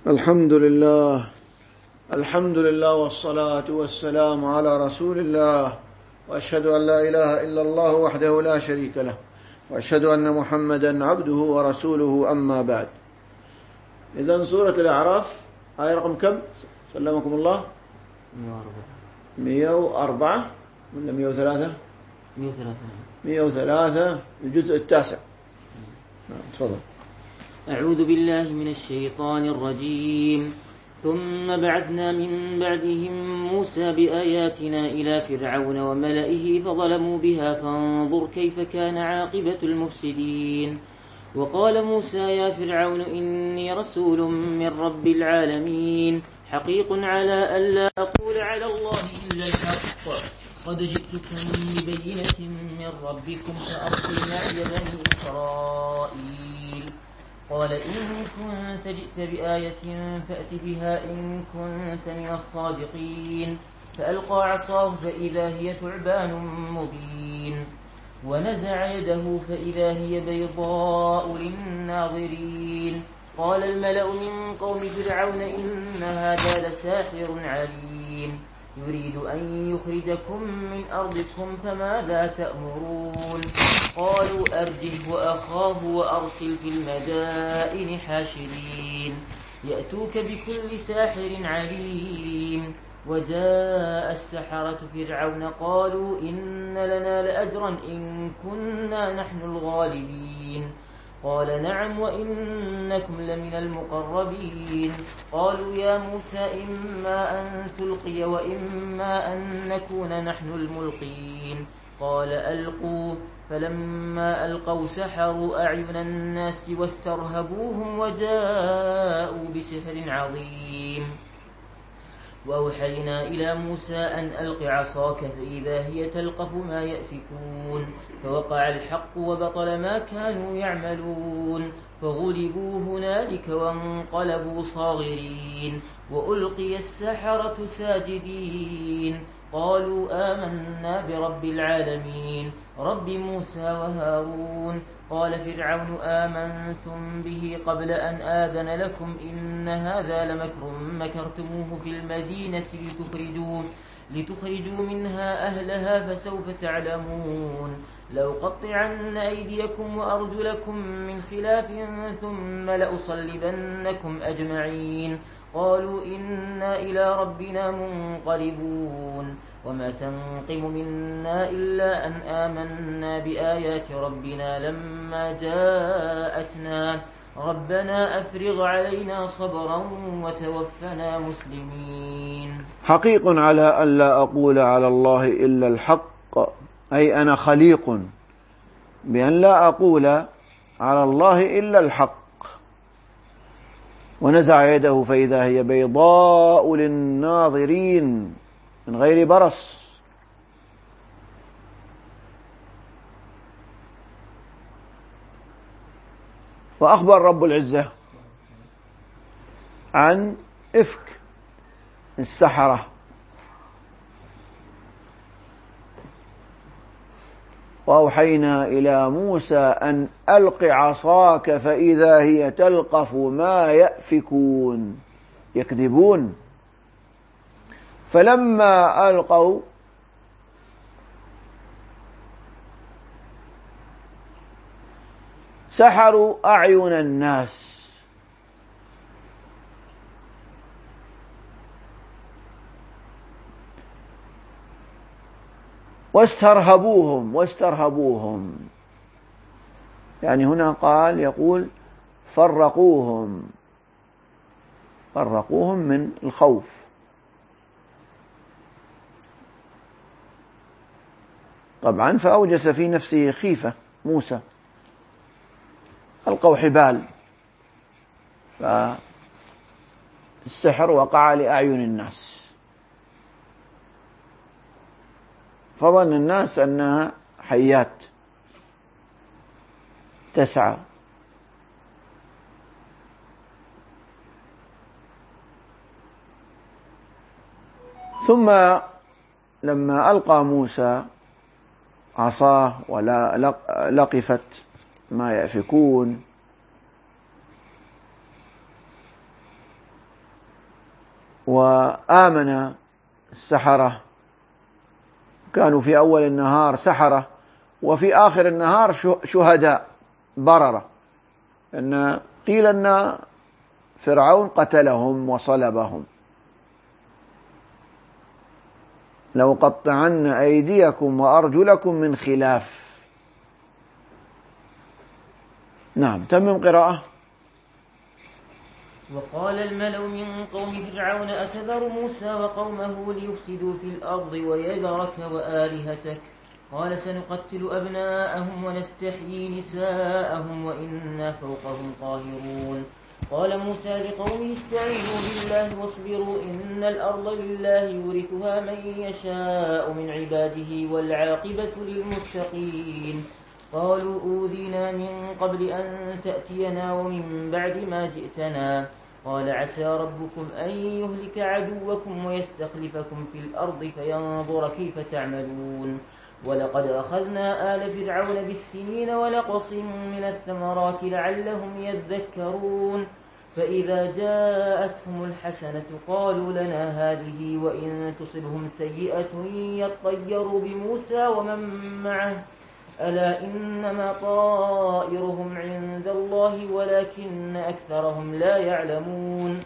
الحمد لله والصلاة والسلام على رسول الله، وأشهد أن لا إله إلا الله وحده لا شريك له، وأشهد أن محمدا عبده ورسوله، أما بعد. إذن سورة الأعراف آية رقم كم؟ سلمكم الله. 104 ولا 103؟ 103 الجزء التاسع. تفضل. أعوذ بالله من الشيطان الرجيم. ثم بعثنا من بعدهم موسى بآياتنا إلى فرعون وملئه فظلموا بها فانظر كيف كان عاقبة المفسدين. وقال موسى يا فرعون إني رسول من رب العالمين حقيق على ألا أقول على الله إلا الحق قد جئتكم ببينة من ربكم فأرسل معي بني إسرائيل. قال إن كنت جئت بآية فأت بها إن كنت من الصادقين. فألقى عصاه فإذا هي ثعبان مبين ونزع يده فإذا هي بيضاء للناظرين. قال الملأ من قوم فرعون إن هذا لساحر عليم يريد أن يخرجكم من أرضكم فماذا تأمرون. قالوا أرجه وأخاه وأرسل في المدائن حاشرين يأتوك بكل ساحر عليم. وجاء السحرة فرعون قالوا إن لنا لأجرا إن كنا نحن الغالبين. قال نعم وإنكم لمن المقربين. قالوا يا موسى إما أن تلقي وإما أن نكون نحن الملقين. قال ألقوا. فلما ألقوا سحروا أعين الناس واسترهبوهم وجاءوا بسحر عظيم. وأوحينا إلى موسى أن ألق عصاك فإذا هي تلقف ما يأفكون. فوقع الحق وبطل ما كانوا يعملون فغلبوا هنالك وانقلبوا صاغرين وألقي السحرة ساجدين. قالوا آمنا برب العالمين رب موسى وهارون. قال فرعون آمنتم به قبل أن آذن لكم إن هذا لمكر مكرتموه في المدينة لتخرجوا منها أهلها فسوف تعلمون. لأقطعن أيديكم وأرجلكم من خلاف ثم لأصلبنكم أجمعين. قالوا إنا إلى ربنا منقلبون. وما تنقم منا إلا أن آمنا بآيات ربنا لما جاءتنا ربنا أفرغ علينا صبرا وتوفنا مسلمين. حقيق على أن لا أقول على الله إلا الحق، أي أنا خليق بأن لا أقول على الله إلا الحق. ونزع يده فإذا هي بيضاء للناظرين من غير برص. وأخبر رب العزة عن إفك السحرة، وأوحينا إلى موسى أن ألق عصاك فإذا هي تلقف ما يأفكون، يكذبون. فلما ألقوا سحروا أعين الناس واسترهبوهم. يعني هنا يقول فرقوهم من الخوف. طبعا فأوجس في نفسه خيفة موسى. ألقوا حبال فالسحر وقع لأعين الناس، فظن الناس أنها حيات تسعى. ثم لما ألقى موسى عصاه ولا لقفت ما يأفكون وآمن السحرة، كانوا في أول النهار سحرة وفي آخر النهار شهداء بررة، أن قيل أن فرعون قتلهم وصلبهم. لو قطعن أيديكم وأرجلكم من خلاف. نعم، تمم قراءة. وقال الملأ من قوم فرعون أتذر موسى وقومه ليفسدوا في الأرض ويذرك وآلهتك؟ قال سنقتل أبناءهم ونستحيي نساءهم وإنا فوقهم قاهرون. قال موسى لقومه استعينوا بالله واصبروا إن الأرض لله يورثها من يشاء من عباده والعاقبة للمتقين. قالوا أوذينا من قبل أن تأتينا ومن بعد ما جئتنا. قال عسى ربكم أن يهلك عدوكم ويستخلفكم في الأرض فينظر كيف تعملون. ولقد أخذنا آل فرعون بالسنين ونقص من الثمرات لعلهم يذكرون. فإذا جاءتهم الحسنة قالوا لنا هذه وإن تصبهم سيئة يطيروا بموسى ومن معه ألا إنما طائرهم عند الله ولكن أكثرهم لا يعلمون.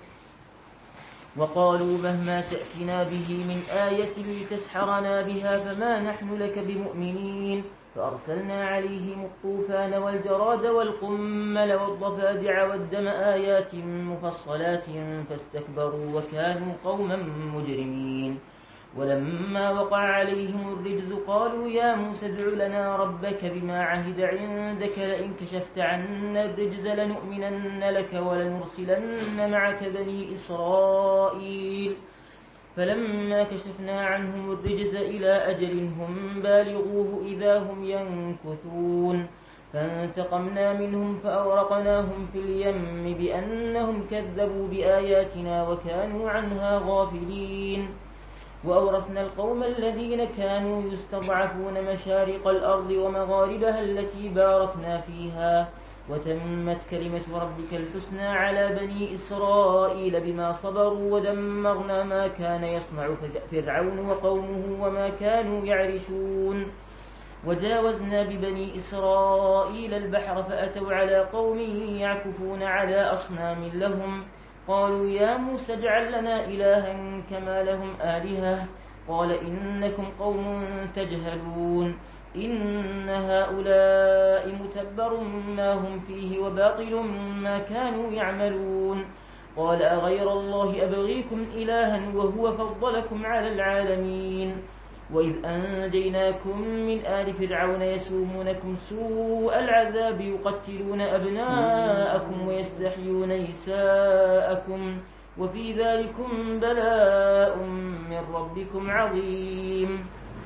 وقالوا مهما تأتنا به من آية لتسحرنا بها فما نحن لك بمؤمنين. فأرسلنا عليهم الطوفان والجراد والقمل والضفادع والدم آيات مفصلات فاستكبروا وكانوا قوما مجرمين. ولما وقع عليهم الرجز قالوا يا موسى ادع لنا ربك بما عهد عندك لئن كشفت عنا الرجز لنؤمنن لك ولنرسلن معك بني إسرائيل. فلما كشفنا عنهم الرجز إلى أجل هم بالغوه إذا هم ينكثون. فانتقمنا منهم فأورقناهم في اليم بأنهم كذبوا بآياتنا وكانوا عنها غافلين. وأورثنا القوم الذين كانوا يستضعفون مشارق الأرض ومغاربها التي باركنا فيها. وتمت كلمة ربك الحسنى على بني إسرائيل بما صبروا ودمرنا ما كان يصنع فرعون وقومه وما كانوا يعرشون. وجاوزنا ببني إسرائيل البحر فأتوا على قوم يعكفون على أصنام لهم. قالوا يا موسى اجعل لنا إلها كما لهم آلهة. قال إنكم قوم تجهلون إن هؤلاء متبر ما هم فيه وباطل ما كانوا يعملون. قال أغير الله أبغيكم إلها وهو فضلكم على العالمين. وإذ أنجيناكم من آل فرعون يسومونكم سوء العذاب يقتلون أبناءكم ويستحيون نساءكم وفي ذلكم بلاء من ربكم عظيم.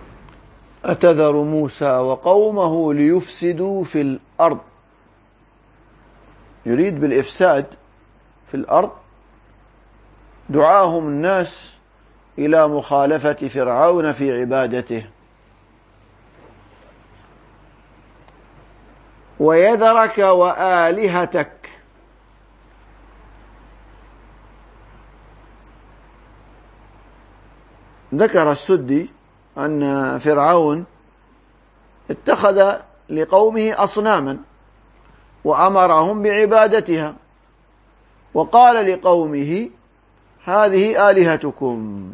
أتذر موسى وقومه ليفسدوا في الأرض، يريد بالإفساد في الأرض دعاهم الناس إلى مخالفة فرعون في عبادته. ويذرك وآلهتك، ذكر السدي أن فرعون اتخذ لقومه أصناما وأمرهم بعبادتها، وقال لقومه هذه آلهتكم،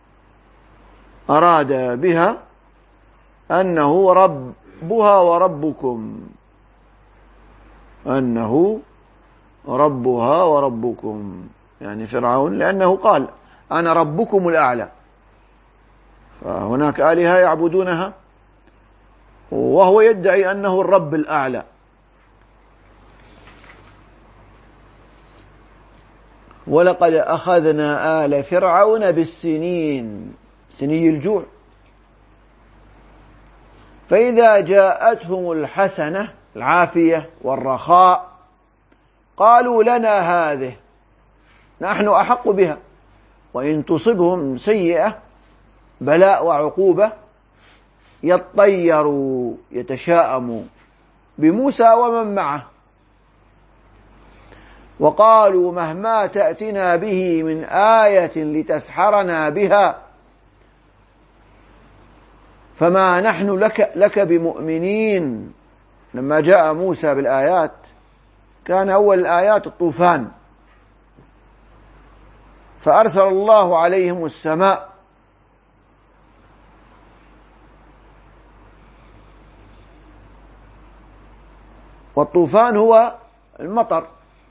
أراد بها أنه ربها وربكم، أنه ربها وربكم، يعني فرعون لأنه قال أنا ربكم الأعلى، فهناك آلهة يعبدونها وهو يدعي أنه الرب الأعلى. ولقد أخذنا آل فرعون بالسنين، سني الجوع، فإذا جاءتهم الحسنة العافية والرخاء قالوا لنا هذه، نحن أحق بها، وإن تصبهم سيئة بلاء وعقوبة يطيروا يتشاءموا بموسى ومن معه. وقالوا مهما تأتنا به من آية لتسحرنا بها فما نحن لك بمؤمنين. لما جاء موسى بالآيات كان أول الآيات الطوفان، فأرسل الله عليهم السماء والطوفان هو المطر،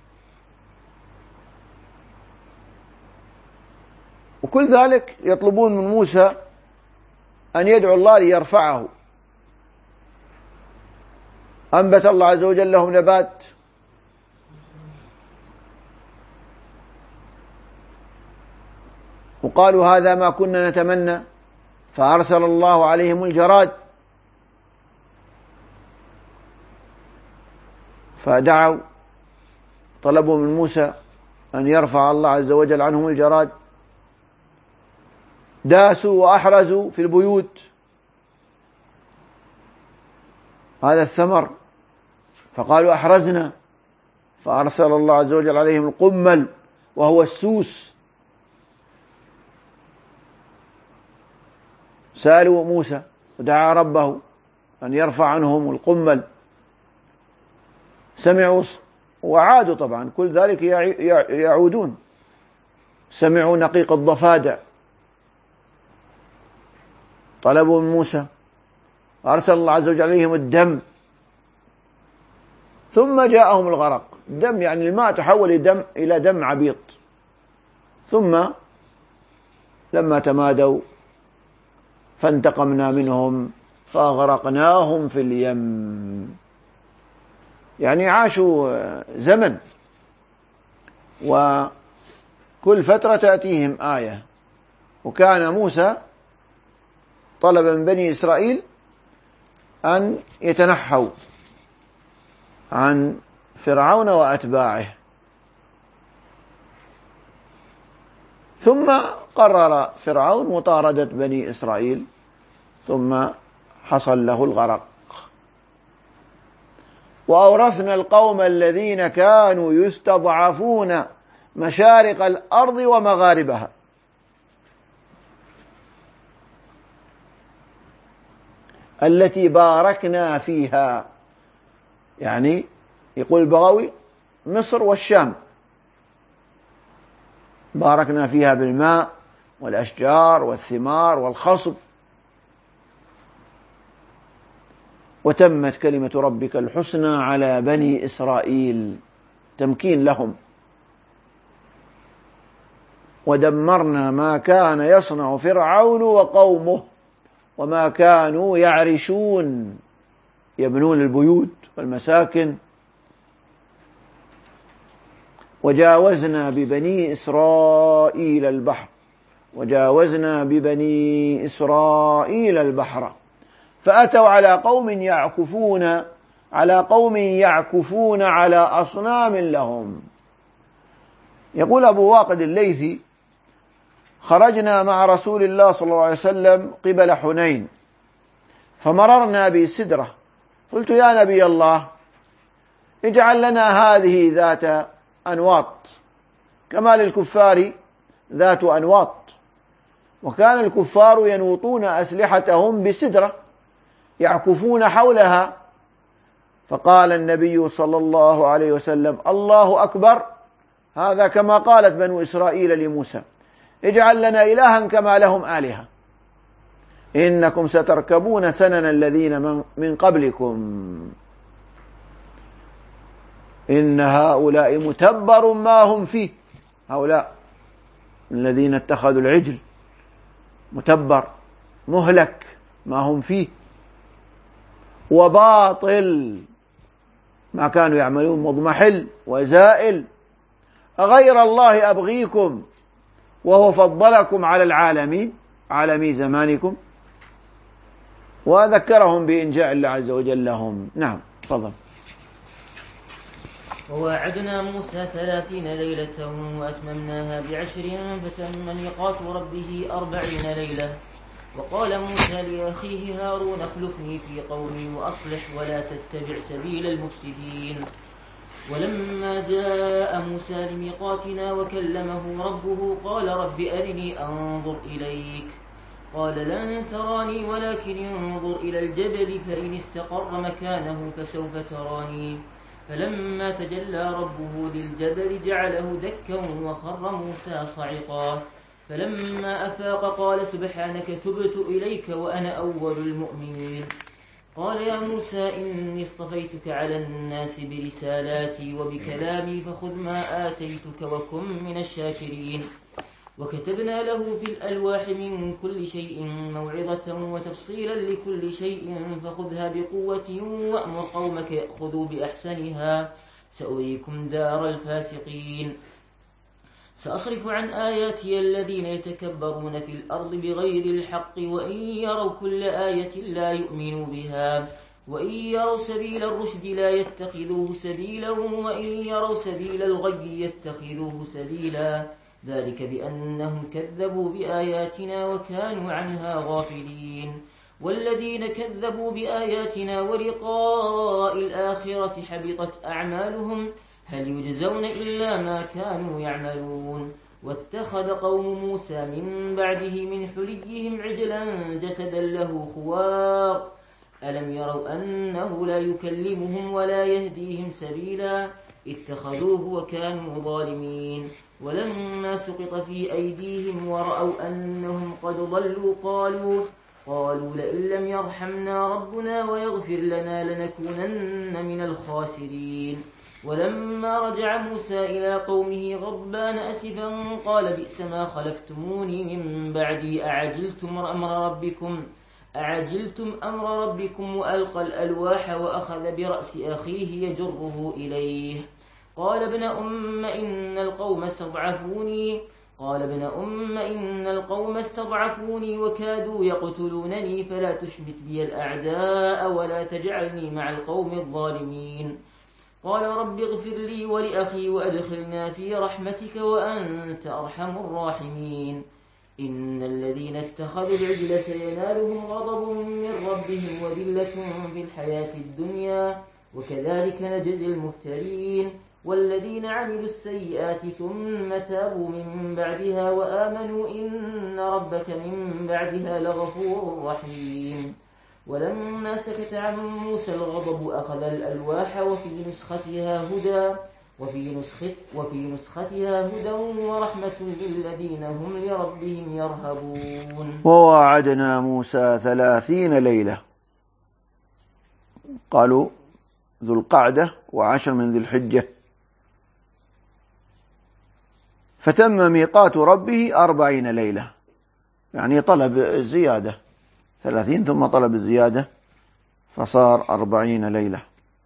وكل ذلك يطلبون من موسى أن يدعو الله ليرفعه. أنبت الله عز وجل لهم نبات، وقالوا هذا ما كنا نتمنى، فأرسل الله عليهم الجراد، فدعوا طلبوا من موسى أن يرفع الله عز وجل عنهم الجراد. داسوا وأحرزوا في البيوت هذا الثمر، فقالوا أحرزنا، فأرسل الله عز وجل عليهم القمل وهو السوس. سألوا موسى ودعا ربه أن يرفع عنهم القمل، سمعوا وعادوا، طبعا كل ذلك يعودون. سمعوا نقيق الضفادع، طلبوا من موسى، أرسل الله عز وجل عليهم الدم، ثم جاءهم الغرق. الدم يعني الماء تحول إلى دم عبيط، ثم لما تمادوا فانتقمنا منهم فأغرقناهم في اليم. يعني عاشوا زمن، وكل فترة تأتيهم آية. وكان موسى طلب من بني إسرائيل أن يتنحوا عن فرعون وأتباعه، ثم قرر فرعون مطاردة بني إسرائيل، ثم حصل له الغرق. وأورثنا القوم الذين كانوا يستضعفون مشارق الأرض ومغاربها. التي باركنا فيها، يعني يقول البغوي مصر والشام، باركنا فيها بالماء والأشجار والثمار والخصب. وتمت كلمة ربك الحسنى على بني إسرائيل، تمكين لهم. ودمرنا ما كان يصنع فرعون وقومه وما كانوا يعرشون، يبنون البيوت والمساكن. وجاوزنا ببني إسرائيل البحر، وجاوزنا ببني إسرائيل البحر فأتوا على قوم يعكفون على أصنام لهم. يقول أبو واقد الليثي: خرجنا مع رسول الله صلى الله عليه وسلم قبل حنين، فمررنا بسدرة، قلت يا نبي الله اجعل لنا هذه ذات أنواط كما للكفار ذات أنواط. وكان الكفار ينوطون أسلحتهم بسدرة يعكفون حولها. فقال النبي صلى الله عليه وسلم: الله أكبر، هذا كما قالت بنو إسرائيل لموسى: اجعل لنا إلها كما لهم آلهة، إنكم ستركبون سنن الذين من قبلكم، إن هؤلاء متبر ما هم فيه. هؤلاء الذين اتخذوا العجل متبر مهلك ما هم فيه، وباطل ما كانوا يعملون مضمحل وزائل. أغير الله أبغيكم وهو فضلكم على العالمين، عالمي زمانكم. وذكرهم بإنجاء الله عز وجل لهم. نعم، تفضل. وواعدنا موسى 30 ليلة وأتممناها ب10 فتم ميقات ربه 40 ليلة. وقال موسى لأخيه هارون: اخلفني في قومي وأصلح ولا تتبع سبيل المفسدين. ولما جاء موسى لميقاتنا وكلمه ربه قال رب أرني أنظر إليك قال لن تراني ولكن انظر إلى الجبل فإن استقر مكانه فسوف تراني فلما تجلى ربه للجبل جعله دكا وخر موسى صعقا فلما أفاق قال سبحانك تبت إليك وأنا أول المؤمنين قال يا موسى إني اصطفيتك على الناس برسالاتي وبكلامي فخذ ما آتيتك وكن من الشاكرين وكتبنا له في الألواح من كل شيء موعظة وتفصيلا لكل شيء فخذها بقوة وأمر قومك يأخذوا بأحسنها سأريكم دار الفاسقين سأصرف عن آياتي الذين يتكبرون في الأرض بغير الحق وإن يروا كل آية لا يؤمنوا بها وإن يروا سبيل الرشد لا يتخذوه سبيلا وإن يروا سبيل الغي يتخذوه سبيلا ذلك بأنهم كذبوا بآياتنا وكانوا عنها غافلين والذين كذبوا بآياتنا ولقاء الآخرة حبطت أعمالهم هل يجزون إلا ما كانوا يعملون واتخذ قوم موسى من بعده من حليهم عجلا جسدا له خوار ألم يروا أنه لا يكلمهم ولا يهديهم سبيلا اتخذوه وكانوا ظالمين ولما سقط في أيديهم ورأوا أنهم قد ضلوا قالوا لئن لم يرحمنا ربنا ويغفر لنا لنكونن من الخاسرين ولما رجع موسى إلى قومه غضبان أسفا قال بئس ما خلفتموني من بعدي أعجلتم أمر ربكم وألقى الألواح وأخذ برأس أخيه يجره إليه قال ابن أم إن القوم استضعفوني وكادوا يقتلونني فلا تشمت بي الأعداء ولا تجعلني مع القوم الظالمين قال رب اغفر لي ولأخي وأدخلنا في رحمتك وأنت أرحم الراحمين إن الذين اتخذوا العجل سينالهم غضب من ربهم وذلة في الحياة الدنيا وكذلك نجزي المفترين والذين عملوا السيئات ثم تابوا من بعدها وآمنوا إن ربك من بعدها لغفور رحيم ولما سكت عن موسى الغضب أخذ الألواح وفي نسختها هدى ورحمة للذين هم لربهم يرهبون وواعدنا موسى 30 ليلة قالوا ذو القعدة و10 من ذي الحجة فتم ميقات ربه 40 ليلة يعني طلب الزيادة 30 ثم طلب الزيادة فصار 40 ليلة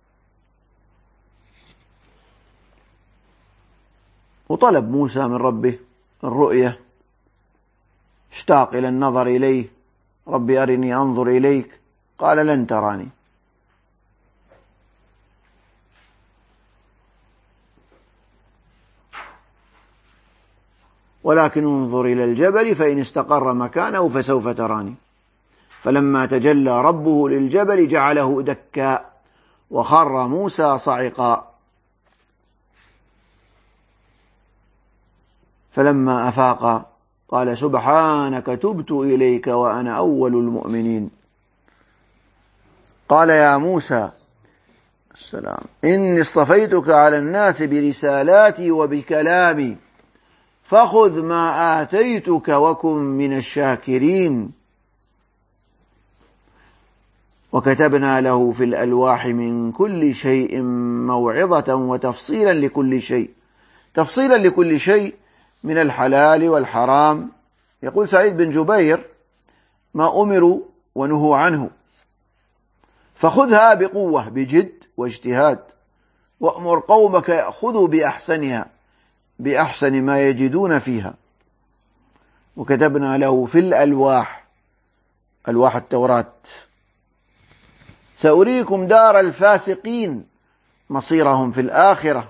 وطلب موسى من ربه الرؤية اشتاق إلى النظر إليه رب أرني أنظر إليك قال لن تراني ولكن انظر إلى الجبل فإن استقر مكانه فسوف تراني فلما تجلى ربه للجبل جعله دكا وخر موسى صعقا فلما أفاق قال سبحانك تبت إليك وأنا أول المؤمنين قال يا موسى السلام إني اصطفيتك على الناس برسالاتي وبكلامي فخذ ما آتيتك وكن من الشاكرين وكتبنا له في الألواح من كل شيء موعظة وتفصيلا لكل شيء من الحلال والحرام. يقول سعيد بن جبير ما أمروا ونهوا عنه فخذها بقوة بجد واجتهاد وأمر قومك يأخذوا بأحسن ما يجدون فيها. وكتبنا له في الألواح ألواح التوراة سأريكم دار الفاسقين مصيرهم في الآخرة.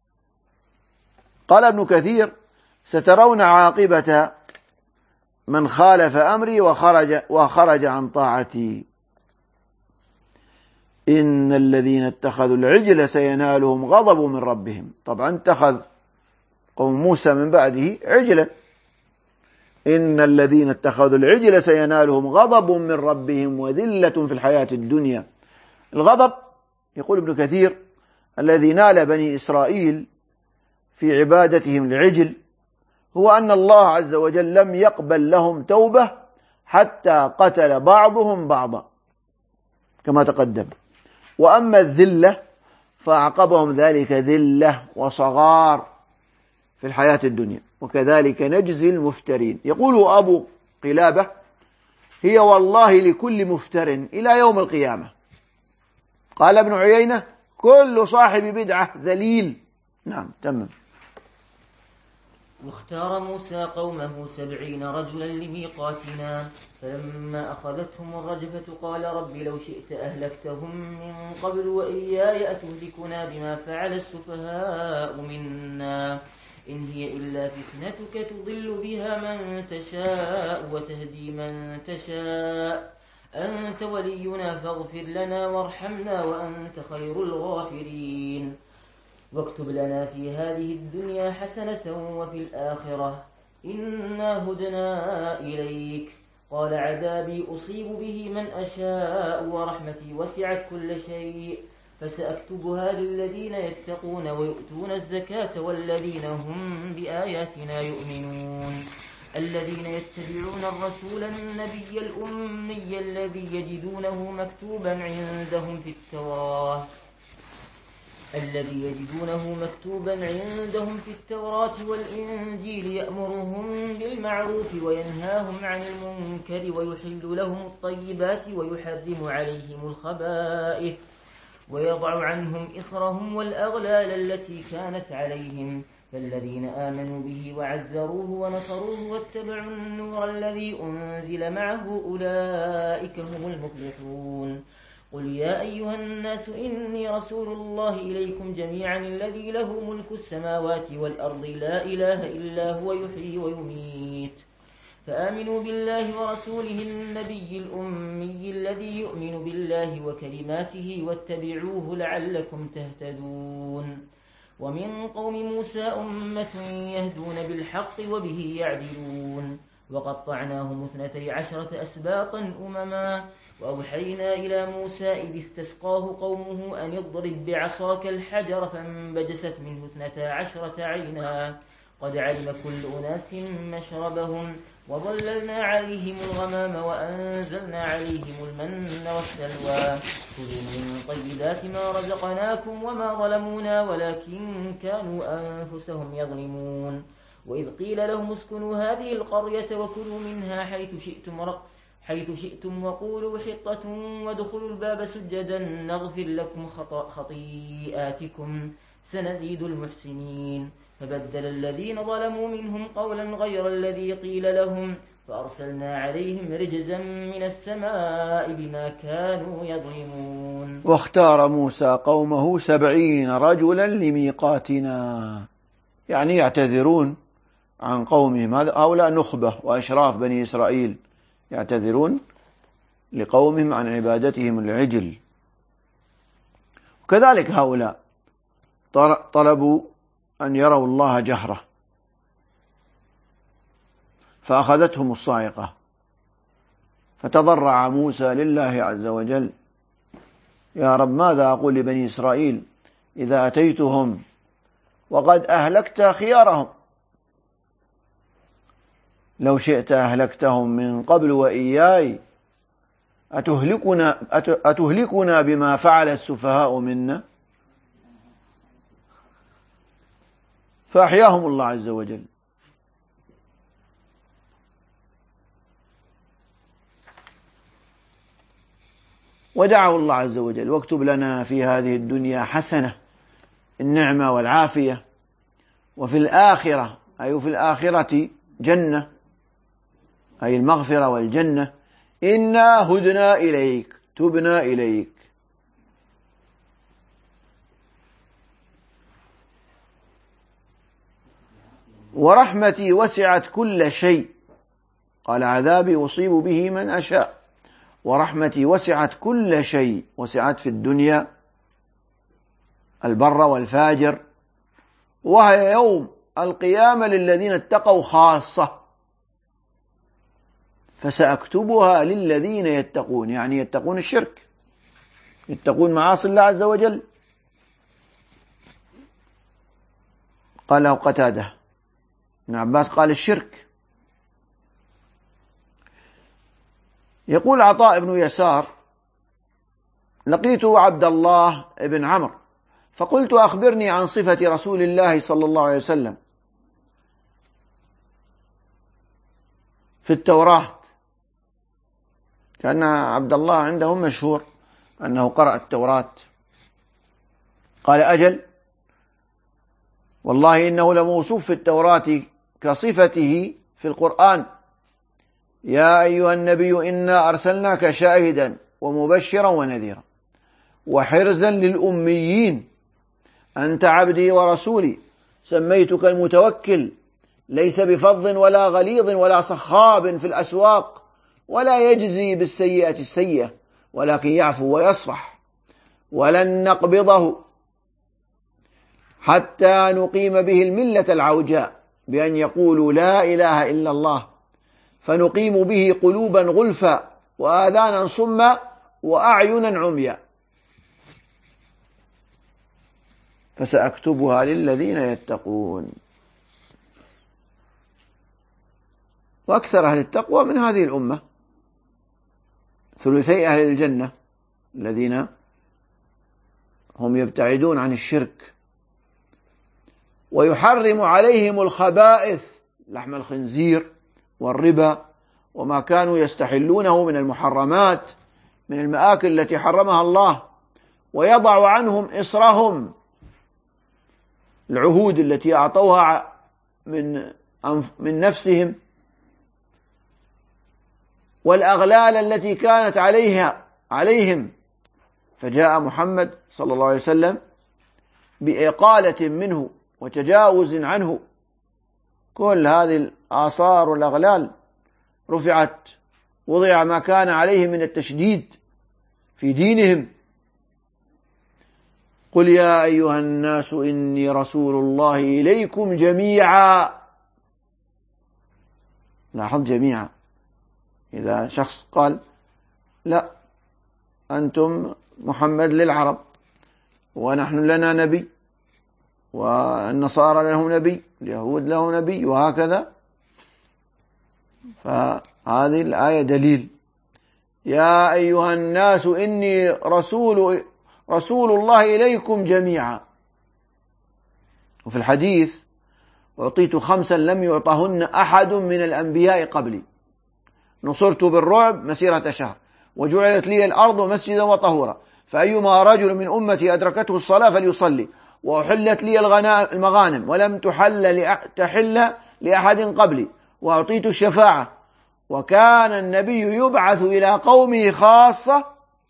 قال ابن كثير سترون عاقبة من خالف أمري وخرج عن طاعتي. إن الذين اتخذوا العجل سينالهم غضب من ربهم. طبعا اتخذ قوم موسى من بعده عجلا. إن الذين اتخذوا العجل سينالهم غضب من ربهم وذلة في الحياة الدنيا. الغضب يقول ابن كثير الذي نال بني إسرائيل في عبادتهم العجل هو أن الله عز وجل لم يقبل لهم توبة حتى قتل بعضهم بعضا كما تقدم. وأما الذلة فأعقبهم ذلك ذلة وصغار في الحياة الدنيا، وكذلك نجزي المفترين. يقول أبو قلابة هي والله لكل مفتر إلى يوم القيامة. قال ابن عيينة كل صاحب بدعة ذليل. نعم تمام. واختار موسى قومه 70 رجلا لميقاتنا فلما أخذتهم الرجفة قال رب لو شئت أهلكتهم من قبل وإياي أتهلكنا بما فعل السفهاء منا إن هي إلا فتنتك تضل بها من تشاء وتهدي من تشاء أنت ولينا فاغفر لنا وارحمنا وأنت خير الغافرين واكتب لنا في هذه الدنيا حسنة وفي الآخرة إنا هدنا إليك قال عذابي أصيب به من أشاء ورحمتي وسعت كل شيء فسأكتبها للذين يتقون ويؤتون الزكاة والذين هم بآياتنا يؤمنون الذين يتبعون الرسول النبي الأمي الذي يجدونه مكتوبا عندهم في التوراة والإنجيل يأمرهم بالمعروف وينهاهم عن المنكر ويحل لهم الطيبات ويحرم عليهم الخبائث ويضع عنهم إصرهم والأغلال التي كانت عليهم فالذين آمنوا به وعزروه ونصروه واتبعوا النور الذي أنزل معه أولئك هم المفلحون قل يا أيها الناس إني رسول الله إليكم جميعا الذي له ملك السماوات والأرض لا إله إلا هو يحيي ويميت فآمنوا بالله ورسوله النبي الأمي الذي يؤمن بالله وكلماته واتبعوه لعلكم تهتدون ومن قوم موسى أمة يهدون بالحق وبه يعدلون وقطعناهم 12 أسباطا أمما وأوحينا إلى موسى إذ استسقاه قومه أن اضرب بعصاك الحجر فانبجست منه 12 عينا قد علم كل أناس مشربهم وظللنا عليهم الغمام وأنزلنا عليهم المن والسلوى كلوا من طيبات ما رزقناكم وما ظلمونا ولكن كانوا أنفسهم يظلمون وإذ قيل لهم اسكنوا هذه القرية وكلوا منها حيث شئتم وقولوا حطة وادخلوا الباب سجدا نغفر لكم خطيئاتكم سنزيد المحسنين فبدل الذين ظلموا منهم قولا غير الذي قيل لهم فأرسلنا عليهم رجزا من السماء بما كانوا يظلمون. واختار موسى قومه 70 رجلا لميقاتنا يعني يعتذرون عن قومهم. هؤلاء نخبة وأشراف بني إسرائيل يعتذرون لقومهم عن عبادتهم العجل. وكذلك هؤلاء طلبوا أن يروا الله جهرة فأخذتهم الصاعقة فتضرع موسى لله عز وجل يا رب ماذا أقول لبني إسرائيل إذا أتيتهم وقد أهلكت خيارهم لو شئت أهلكتهم من قبل وإياي أتهلكنا بما فعل السفهاء منا فأحياهم الله عز وجل. ودعوا الله عز وجل واكتب لنا في هذه الدنيا حسنة النعمة والعافية وفي الآخرة أي في الآخرة جنة أي المغفرة والجنة إنا هدنا إليك تبنا إليك. ورحمتي وسعت كل شيء قال عذابي أصيب به من أشاء ورحمتي وسعت كل شيء، وسعت في الدنيا البر والفاجر، وهي يوم القيامة للذين اتقوا خاصة، فسأكتبها للذين يتقون، يعني يتقون الشرك، يتقون معاصي الله عز وجل. قاله قتادة، ابن عباس قال الشرك. يقول عطاء بن يسار: لقيت عبد الله بن عمرو فقلت: أخبرني عن صفة رسول الله صلى الله عليه وسلم في التوراة. كان عبد الله عندهم مشهور أنه قرأ التوراة. قال: أجل، والله إنه لموصوف في التوراة كصفته في القرآن: يا أيها النبي إنا أرسلناك شاهدا ومبشرا ونذيرا وحرزا للأميين أنت عبدي ورسولي سميتك المتوكل ليس بفظ ولا غليظ ولا صخاب في الأسواق ولا يجزي بالسيئة السيئة ولكن يعفو ويصفح ولن نقبضه حتى نقيم به الملة العوجاء بأن يقولوا لا إله إلا الله فنقيم به قلوبا غلفا وآذانا صما وأعينا عميا فسأكتبها للذين يتقون. وأكثر أهل التقوى من هذه الأمة، ثلثي أهل الجنة الذين هم يبتعدون عن الشرك، ويحرم عليهم الخبائث لحم الخنزير والربا وما كانوا يستحلونه من المحرمات من المآكل التي حرمها الله، ويضع عنهم إصرهم، العهود التي أعطوها من نفسهم، والأغلال التي كانت عليهم. فجاء محمد صلى الله عليه وسلم بإقالة منه وتجاوز عنه، كل هذه الآثار والأغلال رفعت، وضع ما كان عليه من التشديد في دينهم. قل يا أيها الناس إني رسول الله إليكم جميعا. لاحظ جميعا، إذا شخص قال لا أنتم محمد للعرب ونحن لنا نبي والنصارى لهم نبي اليهود له نبي وهكذا، فهذه الآية دليل. يا أيها الناس إني رسول الله إليكم جميعا. وفي الحديث: أعطيت 5 لم يعطهن أحد من الأنبياء قبلي، نصرت بالرعب مسيرة شهر، وجعلت لي الأرض مسجدا وطهورا، فأيما رجل من أمتي أدركته الصلاة فليصلي، وأحلت لي المغانم ولم تحل لأحد قبلي، وأعطيت الشفاعة، وكان النبي يبعث إلى قومه خاصة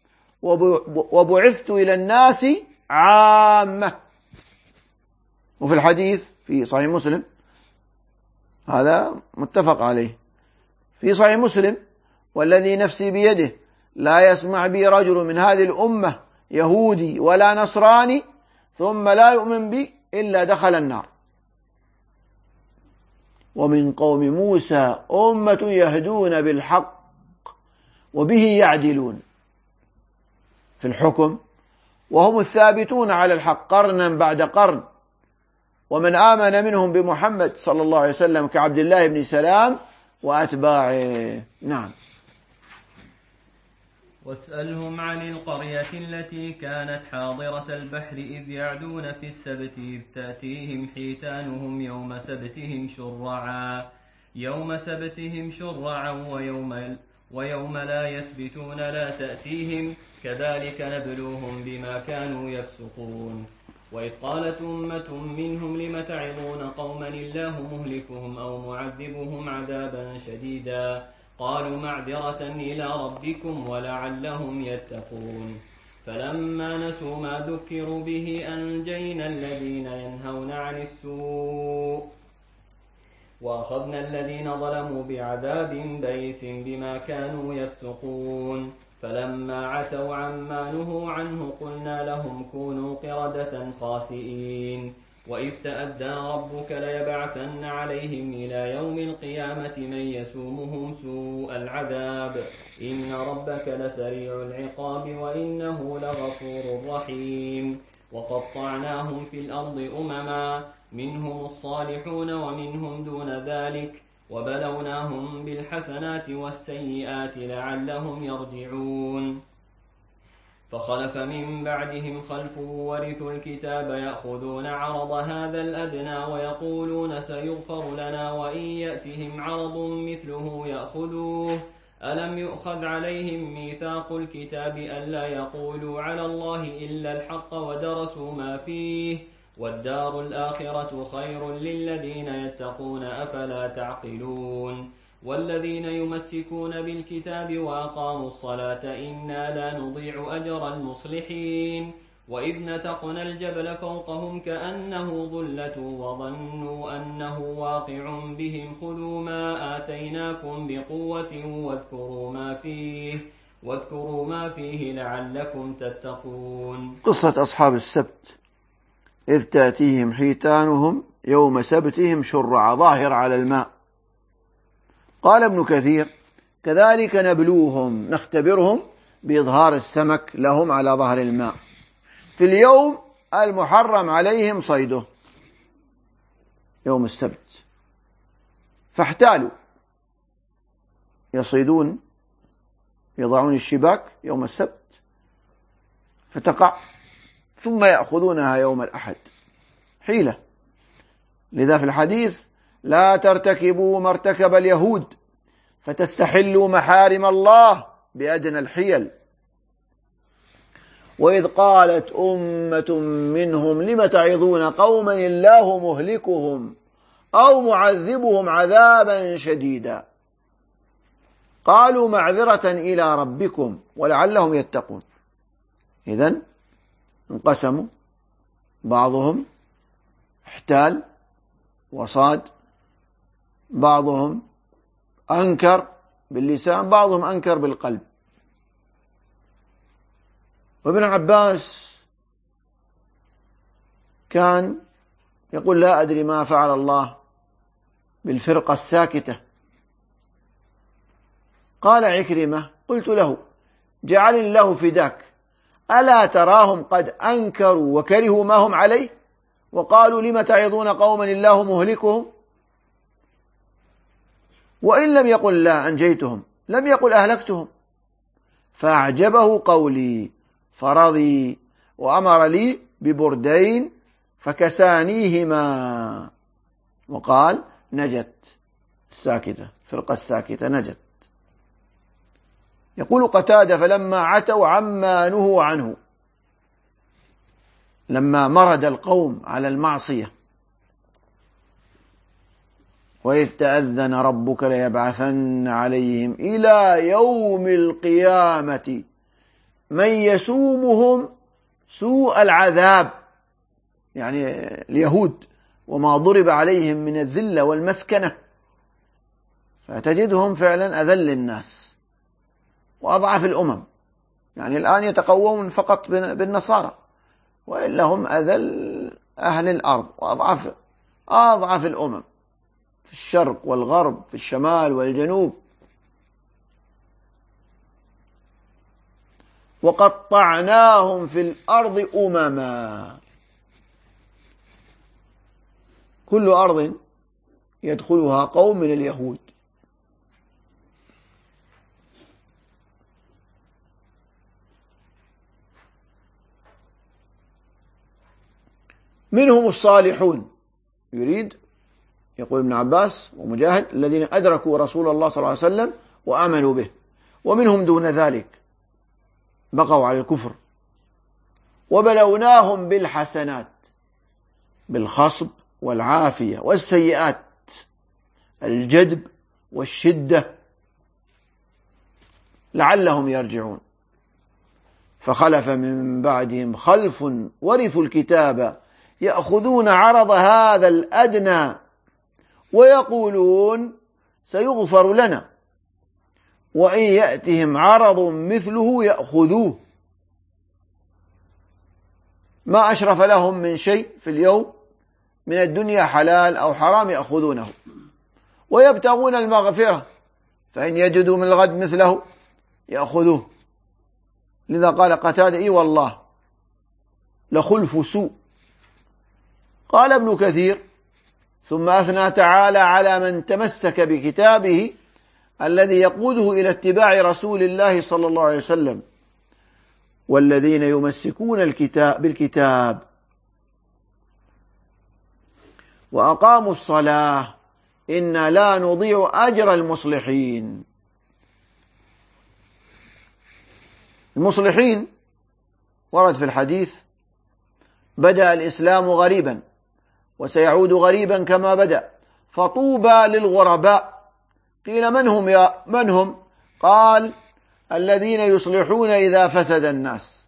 وبعثت إلى الناس عامة. وفي الحديث في صحيح مسلم، هذا متفق عليه، في صحيح مسلم: والذي نفسي بيده لا يسمع بي رجل من هذه الأمة يهودي ولا نصراني ثم لا يؤمن بي إلا دخل النار. ومن قوم موسى أمة يهدون بالحق وبه يعدلون في الحكم، وهم الثابتون على الحق قرنا بعد قرن، ومن آمن منهم بمحمد صلى الله عليه وسلم كعبد الله بن سلام وأتباعه. نعم. واسألهم عن القرية التي كانت حاضرة البحر إذ يعدون في السبت إذ تأتيهم حيتانهم يوم سبتهم شرعا ويوم لا يسبتون لا تأتيهم كذلك نبلوهم بما كانوا يفسقون. وإذ قالت أمة منهم لم تعظون قوما الله مهلكهم أو معذبهم عذابا شديدا قالوا معذرة إلى ربكم ولعلهم يتقون. فلما نسوا ما ذكروا به أنجينا الذين ينهون عن السوء وأخذنا الذين ظلموا بعذاب بئيس بما كانوا يفسقون فلما عتوا عما نهوا عنه قلنا لهم كونوا قردة خاسئين وإذ تأذن ربك ليبعثن عليهم إلى يوم القيامة من يسومهم سوء العذاب إن ربك لسريع العقاب وإنه لغفور رحيم وقطعناهم في الأرض أمما منهم الصالحون ومنهم دون ذلك وبلوناهم بالحسنات والسيئات لعلهم يرجعون فخلف من بعدهم خلف ورثوا الكتاب يأخذون عرض هذا الأدنى ويقولون سيغفر لنا وإن يأتهم عرض مثله يأخذوه ألم يؤخذ عليهم ميثاق الكتاب ألا يقولوا على الله إلا الحق ودرسوا ما فيه والدار الآخرة خير للذين يتقون أفلا تعقلون والذين يمسكون بالكتاب وأقاموا الصلاة إنا لا نضيع أجر المصلحين وإذ نتقنا الجبل فوقهم كأنه ظلة وظنوا أنه واقع بهم خذوا ما آتيناكم بقوة واذكروا ما فيه لعلكم تتقون. قصة أصحاب السبت إذ تأتيهم حيتانهم يوم سبتهم شرعا ظاهر على الماء. قال ابن كثير كذلك نبلوهم نختبرهم بإظهار السمك لهم على ظهر الماء في اليوم المحرم عليهم صيده يوم السبت فاحتالوا يصيدون يضعون الشباك يوم السبت فتقع ثم يأخذونها يوم الأحد حيلة. لذا في الحديث لا ترتكبوا ما ارتكب اليهود فتستحلوا محارم الله بأدنى الحيل. وإذ قالت أمة منهم لم تعظون قوما الله مهلكهم أو معذبهم عذابا شديدا قالوا معذرة إلى ربكم ولعلهم يتقون. إذن انقسموا بعضهم احتال وصاد بعضهم أنكر باللسان بعضهم أنكر بالقلب. وابن عباس كان يقول لا أدري ما فعل الله بالفرقة الساكتة. قال عكرمة قلت له جعل الله فداك ألا تراهم قد أنكروا وكرهوا ما هم عليه وقالوا لم تعظون قوما الله مهلكهم. وإن لم يقل لا أنجيتهم لم يقل أهلكتهم فأعجبه قولي فرضي وأمر لي ببردين فكسانيهما وقال نجت الساكتة فرقة الساكتة نجت. يقول قتادة فلما عتوا عما نهوا عنه لما مرد القوم على المعصية وإذ تأذن ربك ليبعثن عليهم إلى يوم القيامة من يسومهم سوء العذاب يعني اليهود وما ضرب عليهم من الذلة والمسكنة فتجدهم فعلا أذل الناس وأضعف الأمم. يعني الآن يتقوون فقط بالنصارى وإلا هم أذل أهل الأرض وأضعف الأمم في الشرق والغرب في الشمال والجنوب. وقطعناهم في الأرض أمما كل أرض يدخلها قوم من اليهود منهم الصالحون يريد يقول ابن عباس ومجاهد الذين أدركوا رسول الله صلى الله عليه وسلم وآمنوا به ومنهم دون ذلك بقوا على الكفر. وبلوناهم بالحسنات بالخصب والعافية والسيئات الجدب والشدة لعلهم يرجعون. فخلف من بعدهم خلف ورثوا الكتاب يأخذون عرض هذا الأدنى ويقولون سيغفر لنا، وإن يأتهم عرض مثله يأخذوه، ما أشرف لهم من شيء في اليوم من الدنيا حلال أو حرام يأخذونه، ويبتغون المغفرة فإن يجدوا من الغد مثله يأخذوه. لذا قال قتادة: إي والله لخلف سوء. قال ابن كثير: ثم أثنى تعالى على من تمسك بكتابه الذي يقوده إلى اتباع رسول الله صلى الله عليه وسلم: والذين يمسكون بالكتاب وأقاموا الصلاة إنا لا نضيع أجر المصلحين. المصلحين ورد في الحديث: بدأ الإسلام غريبا وسيعود غريبا كما بدأ، فطوبى للغرباء. قيل: من هم؟ قال: الذين يصلحون إذا فسد الناس.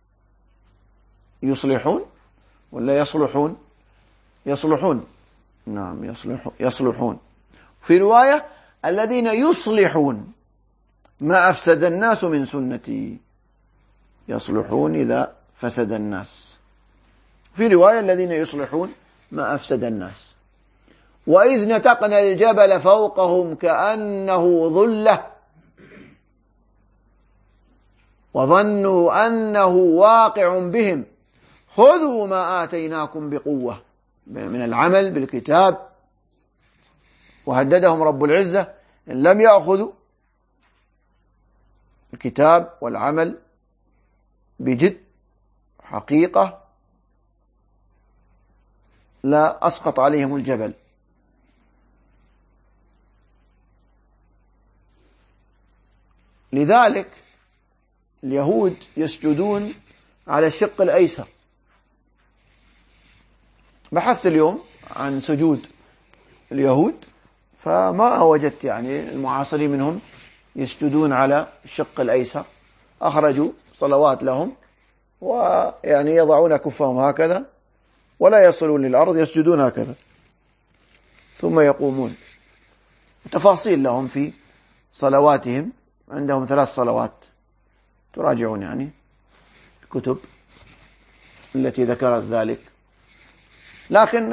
يصلحون ولا يصلحون؟ يصلحون، نعم يصلحون. في رواية: الذين يصلحون ما أفسد الناس من سنتي. يصلحون إذا فسد الناس. في رواية: الذين يصلحون ما أفسد الناس. وإذ نتقنا الجبل فوقهم كأنه ظلة وظنوا أنه واقع بهم خذوا ما آتيناكم بقوة، من العمل بالكتاب. وهددهم رب العزة: إن لم يأخذوا الكتاب والعمل بجد حقيقة لا أسقط عليهم الجبل. لذلك اليهود يسجدون على الشق الأيسر. بحثت اليوم عن سجود اليهود فما وجدت المعاصرين منهم يسجدون على الشق الأيسر. أخرجوا صلوات لهم يضعون كفهم هكذا ولا يصلون للأرض، يسجدون هكذا ثم يقومون. تفاصيل لهم في صلواتهم، عندهم 3 صلوات، تراجعون الكتب التي ذكرت ذلك. لكن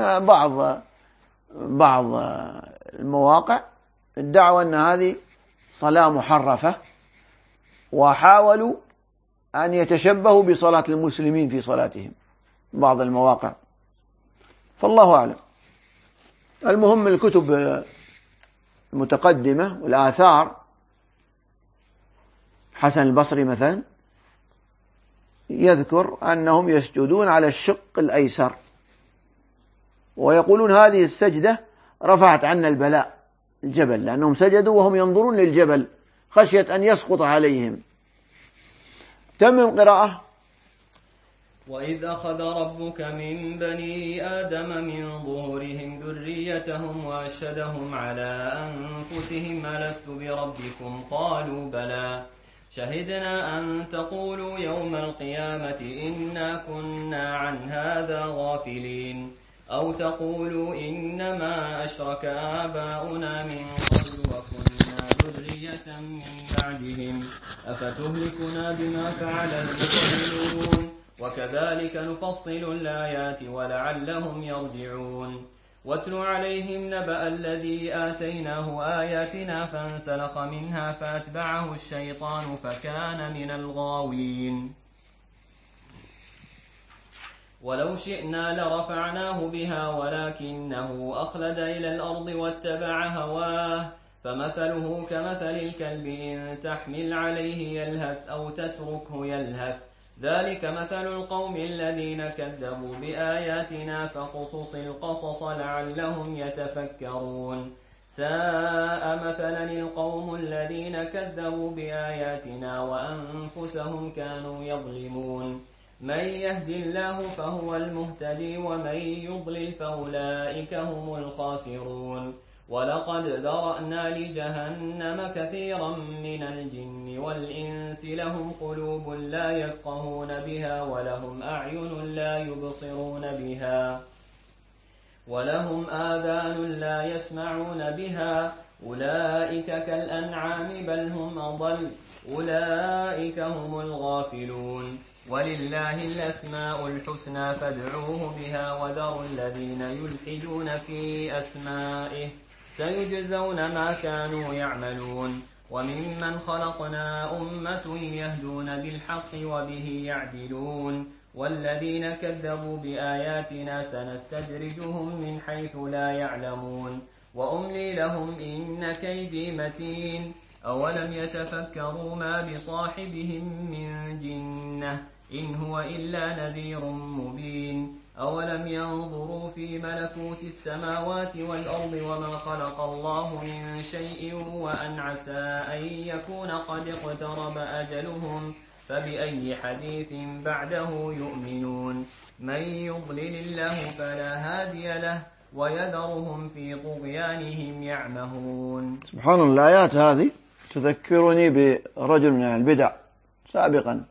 بعض المواقع ادعوا أن هذه صلاة محرفة، وحاولوا أن يتشبهوا بصلاة المسلمين في صلاتهم، بعض المواقع، فالله أعلم. المهم الكتب المتقدمة والآثار، حسن البصري مثلا يذكر أنهم يسجدون على الشق الأيسر، ويقولون هذه السجدة رفعت عنا الجبل، لأنهم سجدوا وهم ينظرون للجبل خشية أن يسقط عليهم. تمم قراءة. وإذ أخذ ربك من بني آدم من ظهورهم ذريتهم وأشهدهم على أنفسهم ألست بربكم قالوا بلى شهدنا أن تقولوا يوم القيامة إنا كنا عن هذا غافلين أو تقولوا إنما أشرك آباؤنا من قبل وكنا ذرية من بعدهم أفتهلكنا بما فعل المبطلون وكذلك نفصل الآيات ولعلهم يرجعون. واتل عليهم نبأ الذي آتيناه آياتنا فانسلخ منها فأتبعه الشيطان فكان من الغاوين. ولو شئنا لرفعناه بها ولكنه أخلد إلى الأرض واتبع هواه فمثله كمثل الكلب إن تحمل عليه يلهث أو تتركه يلهث ذلك مثل القوم الذين كذبوا بآياتنا فقصص القصص لعلهم يتفكرون. ساء مثلا القوم الذين كذبوا بآياتنا وأنفسهم كانوا يظلمون. من يهد الله فهو المهتدي ومن يضلل فأولئك هم الخاسرون. ولقد ذرأنا لجهنم كثيرا من الجن والإنس لهم قلوب لا يفقهون بها ولهم أعين لا يبصرون بها ولهم آذان لا يسمعون بها أولئك كالأنعام بل هم أضل أولئك هم الغافلون ولله الأسماء الحسنى فادعوه بها وذروا الذين يلحدون في أسمائه سيجزون ما كانوا يعملون وممن خلقنا أمة يهدون بالحق وبه يعدلون والذين كذبوا بآياتنا سنستدرجهم من حيث لا يعلمون وأملي لهم إن كيدي متين أولم يتفكروا ما بصاحبهم من جنة إن هو إلا نذير مبين أولم ينظروا في ملكوت السماوات والأرض وما خلق الله من شيء وأن عسى أن يكون قد اقترب أجلهم فبأي حديث بعده يؤمنون من يضلل الله فلا هادي له ويذرهم في طغيانهم يعمهون. سبحان الله، الآيات هذه تذكرني برجل من البدع سابقا،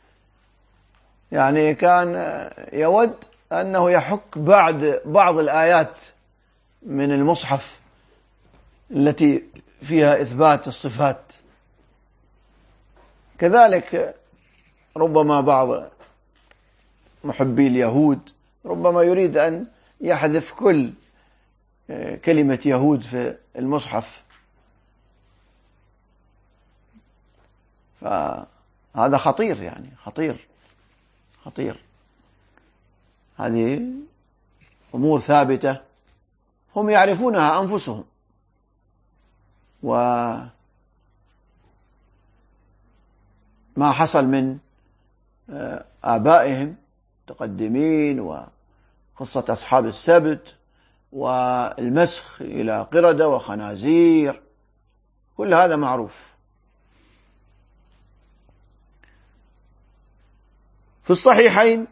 يعني كان يود أنه يحك بعض الآيات من المصحف التي فيها إثبات الصفات. كذلك ربما بعض محبي اليهود ربما يريد أن يحذف كل كلمة يهود في المصحف، فهذا خطير، يعني خطير. هذه أمور ثابتة هم يعرفونها أنفسهم، وما حصل من آبائهم تقدمين وقصة أصحاب السبت والمسخ إلى قردة وخنازير، كل هذا معروف. في الصحيحين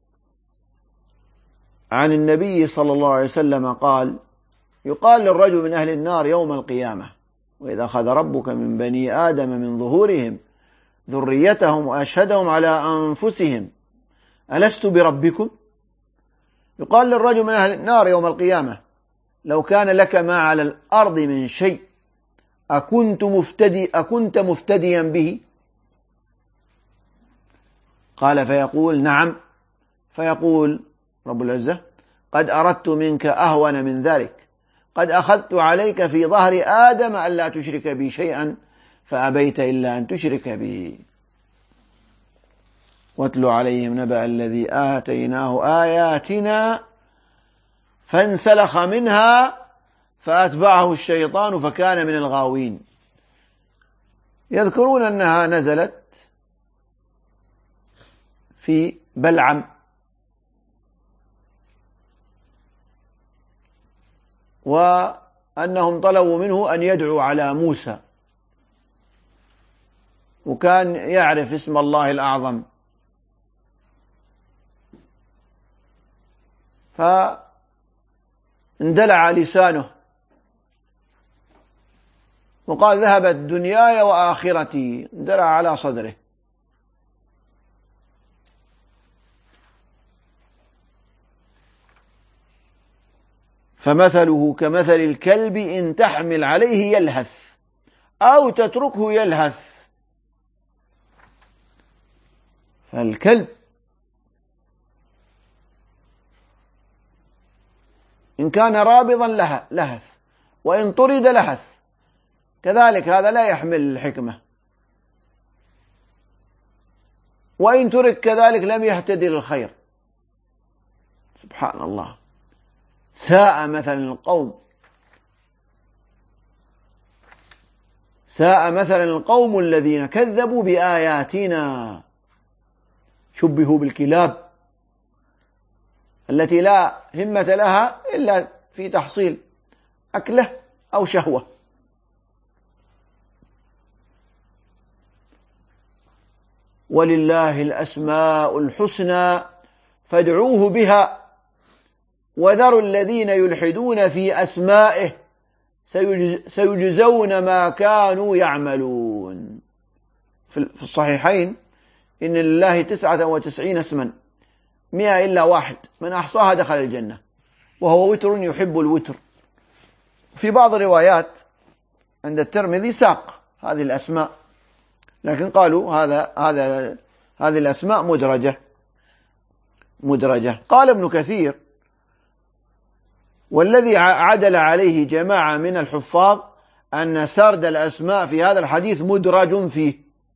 عن النبي صلى الله عليه وسلم قال: يقال للرجل من أهل النار يوم القيامة: وإذا أخذ ربك من بني آدم من ظهورهم ذريتهم وأشهدهم على أنفسهم ألست بربكم؟ يقال للرجل من أهل النار يوم القيامة: لو كان لك ما على الأرض من شيء أكنت مفتديا به؟ قال فيقول: نعم. فيقول رب العزة: قد أردت منك أهون من ذلك، قد أخذت عليك في ظهر آدم ألا تشرك بي شيئا فأبيت إلا أن تشرك بي. واتل عليهم نبأ الذي آتيناه آياتنا فانسلخ منها فأتبعه الشيطان فكان من الغاوين. يذكرون أنها نزلت في بلعم، وأنهم طلبوا منه أن يدعو على موسى، وكان يعرف اسم الله الأعظم، فاندلع لسانه وقال: ذهبت دنياي وآخرتي، اندلع على صدره. فمثله كمثل الكلب إن تحمل عليه يلهث أو تتركه يلهث. فالكلب إن كان رابضا لهث، وإن طرد لهث، كذلك هذا لا يحمل الحكمة، وإن ترك كذلك لم يهتدي للخير. سبحان الله، ساء مثل القوم الذين كذبوا بآياتنا. شبهوا بالكلاب التي لا همة لها إلا في تحصيل أكله أو شهوة. ولله الأسماء الحسنى فادعوه بها وذروا الذين يلحدون في أسمائه سيجزون ما كانوا يعملون. في الصحيحين: إن لله 99 اسما 100 إلا واحد، من أحصاها دخل الجنة. وهو وتر يحب الوتر. في بعض الروايات عند الترمذي ساق هذه الأسماء، لكن قالوا هذه الأسماء مدرجة. قال ابن كثير: والذي عدل عليه جماعة من الحفاظ أن سرد الأسماء في هذا الحديث مدرج فيه،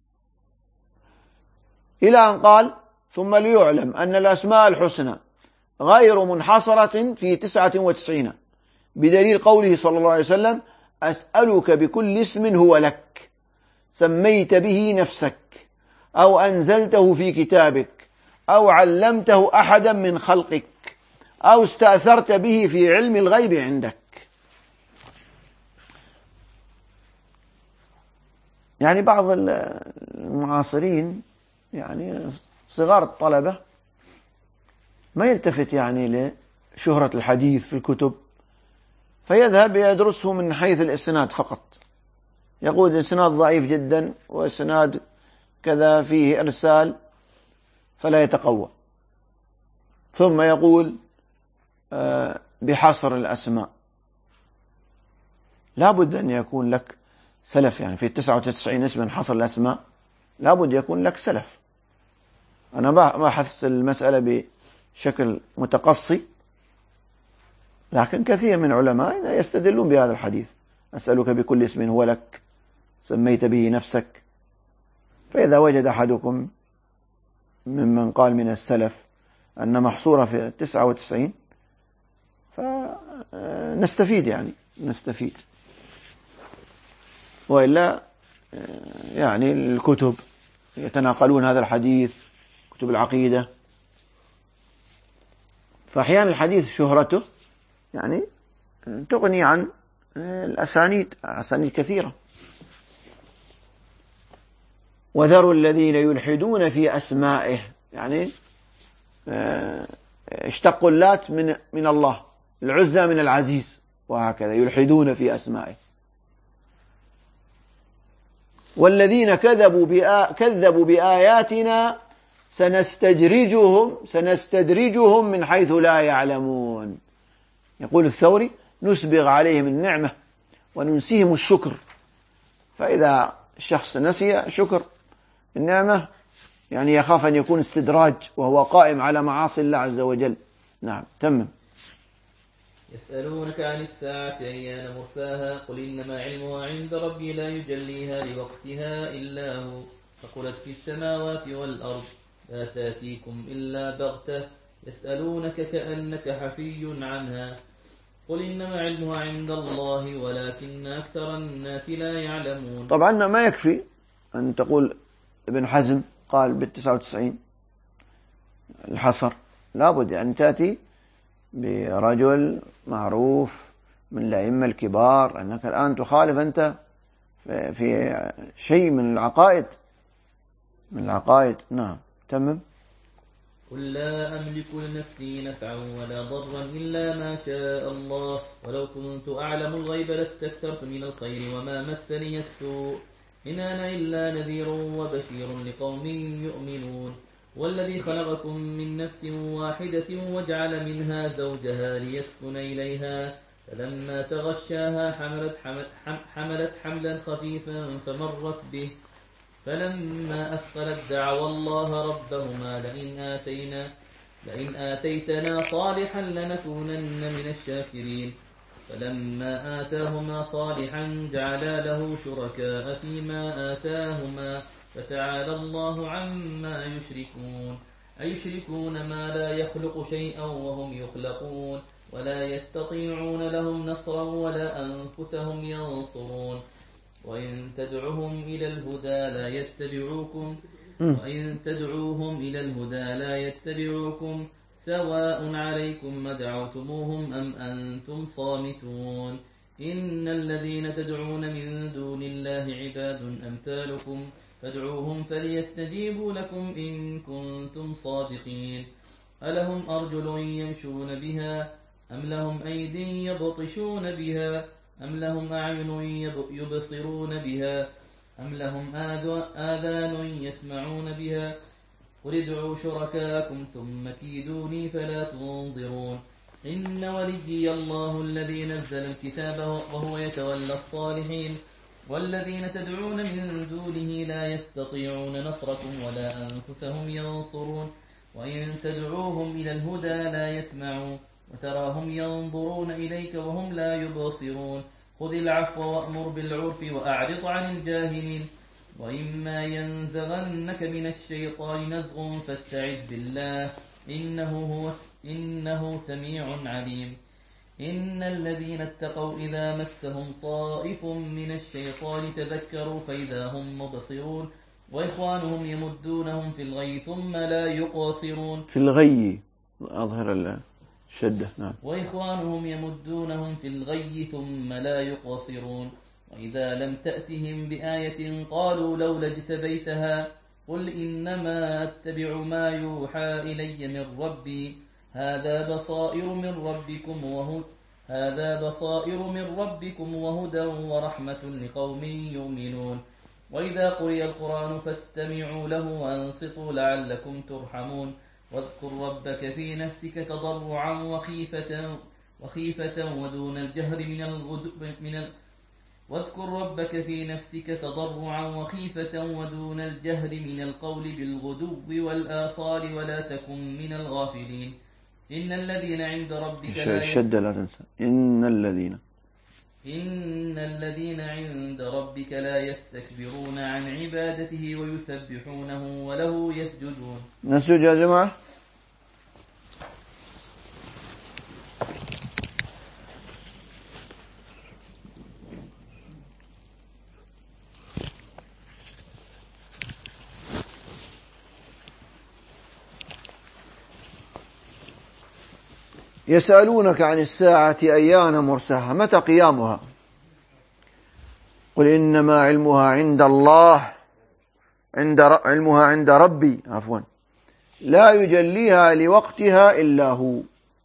إلى أن قال: ثم ليعلم أن الأسماء الحسنى غير منحصرة في 99، بدليل قوله صلى الله عليه وسلم: أسألك بكل اسم هو لك سميت به نفسك أو أنزلته في كتابك أو علمته أحدا من خلقك أو استأثرت به في علم الغيب عندك. يعني بعض المعاصرين يعني صغار الطلبة ما يلتفت يعني لشهرة الحديث في الكتب، فيذهب يدرسه من حيث الإسناد فقط، يقول إسناد ضعيف جدا وإسناد كذا فيه إرسال فلا يتقوى، ثم يقول بحصر الأسماء. لا بد أن يكون لك سلف، يعني في 99 اسم حصر الأسماء لا بد يكون لك سلف. أنا ما حثت المسألة بشكل متقصي، لكن كثير من العلماء يستدلون بهذا الحديث: أسألك بكل اسم هو لك سميت به نفسك. فإذا وجد أحدكم ممن قال من السلف أن محصورة في 99 فنستفيد، يعني نستفيد، وإلا يعني الكتب يتناقلون هذا الحديث، كتب العقيدة، فأحيانا الحديث شهرته يعني تغني عن الأسانيد، أسانيد كثيرة. وذروا الذين يلحدون في أسمائه، يعني اشتقوا اللات من الله، العزى من العزيز، وهكذا يلحدون في أسمائه. والذين كذبوا بآياتنا سنستدرجهم من حيث لا يعلمون. يقول الثوري: نسبغ عليهم النعمة وننسيهم الشكر. فإذا الشخص نسي شكر النعمة يعني يخاف أن يكون استدراج وهو قائم على معاصي الله عز وجل. نعم، تمم. يسألونك عن الساعة أيان مرساها قل إنما علمها عند ربي لا يجليها لوقتها إلا هو فقلت في السماوات والأرض لا تأتيكم إلا بغتة يسألونك كأنك حفي عنها قل إنما علمها عند الله ولكن أكثر الناس لا يعلمون. طبعا ما يكفي أن تقول ابن حزم قال بال99 الحصر، لابد أن تأتي برجل معروف من الأئمة الكبار، أنك الآن تخالف أنت في شيء من العقائد. نعم، تمم. قل لا أملك لنفسي نفعا ولا ضرا إلا ما شاء الله ولو كنت أعلم الغيب لاستكثرت من الخير وما مسني السوء إن أنا إلا نذير وبشير لقوم يؤمنون. والذي خلقكم من نفس واحدة وجعل منها زوجها ليسكن إليها فلما تغشاها حملت حملا خفيفا فمرت به فلما أثقلت دعوا الله ربهما لئن آتيتنا صالحا لنكونن من الشاكرين فلما آتاهما صالحا جعلا له شركاء فيما آتاهما فتعالى الله عما يشركون. أيشركون ما لا يخلق شيئا وهم يخلقون ولا يستطيعون لهم نصرا ولا أنفسهم ينصرون. وإن تدعوهم إلى الهدى لا يتبعوكم سواء عليكم ما دعوتموهم أم أنتم صامتون. إن الذين تدعون من دون الله عباد أمثالكم فادعوهم فليستجيبوا لكم إن كنتم صادقين. ألهم أرجل يمشون بها أم لهم أيد يبطشون بها أم لهم أعين يبصرون بها أم لهم آذان يسمعون بها قل ادعوا شركاءكم ثم كيدوني فلا تنظرون. إن وليي الله الذي نزل الكتاب وهو يتولى الصالحين والذين تدعون من دونه لا يستطيعون نصركم ولا أنفسهم ينصرون وإن تدعوهم إلى الهدى لا يسمعون وتراهم ينظرون إليك وهم لا يبصرون خذ العفو وأمر بالعرف وأعرض عن الجاهلين وإما ينزغنك من الشيطان نزغ فاستعذ بالله إنه سميع عليم إن الذين اتقوا إذا مسهم طائف من الشيطان تذكروا فإذا هم مبصرون وإخوانهم يمدونهم في الغي ثم لا يقصرون في الغي أظهر الشدة نعم. وإخوانهم يمدونهم في الغي ثم لا يقصرون وإذا لم تأتهم بآية قالوا لولا اجتبيتها قل إنما أتبع ما يوحى إلي من ربي هذا بصائر من ربكم وهدى ورحمة لقوم يؤمنون وإذا قرئ القرآن فاستمعوا له وأنصتوا لعلكم ترحمون واذكر ربك في نفسك تضرعا وخيفة ودون الجهر واذكر ربك في نفسك تضرعا وخيفة ودون الجهر من القول بالغدو والآصال ولا تكن من الغافلين إن الذين عند ربك الشدة لا تنسى إن الذين عند ربك لا يستكبرون عن عبادته ويسبحونه وله يسجدون. نسجد يا جماعة. يسألونك عن الساعة أيان مرساها متى قيامها قل إنما علمها عند الله علمها عند ربي لا يجليها لوقتها إلا هو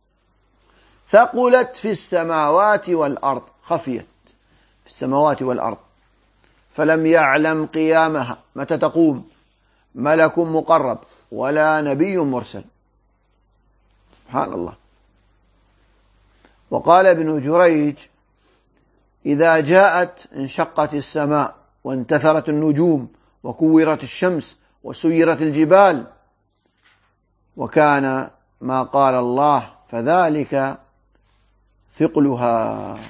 ثقلت في السماوات والأرض خفيت في السماوات والأرض فلم يعلم قيامها متى تقوم ملك مقرب ولا نبي مرسل. سبحان الله. وقال ابن جريج إذا جاءت انشقت السماء وانتثرت النجوم وكورت الشمس وسيرت الجبال وكان ما قال الله فذلك ثقلها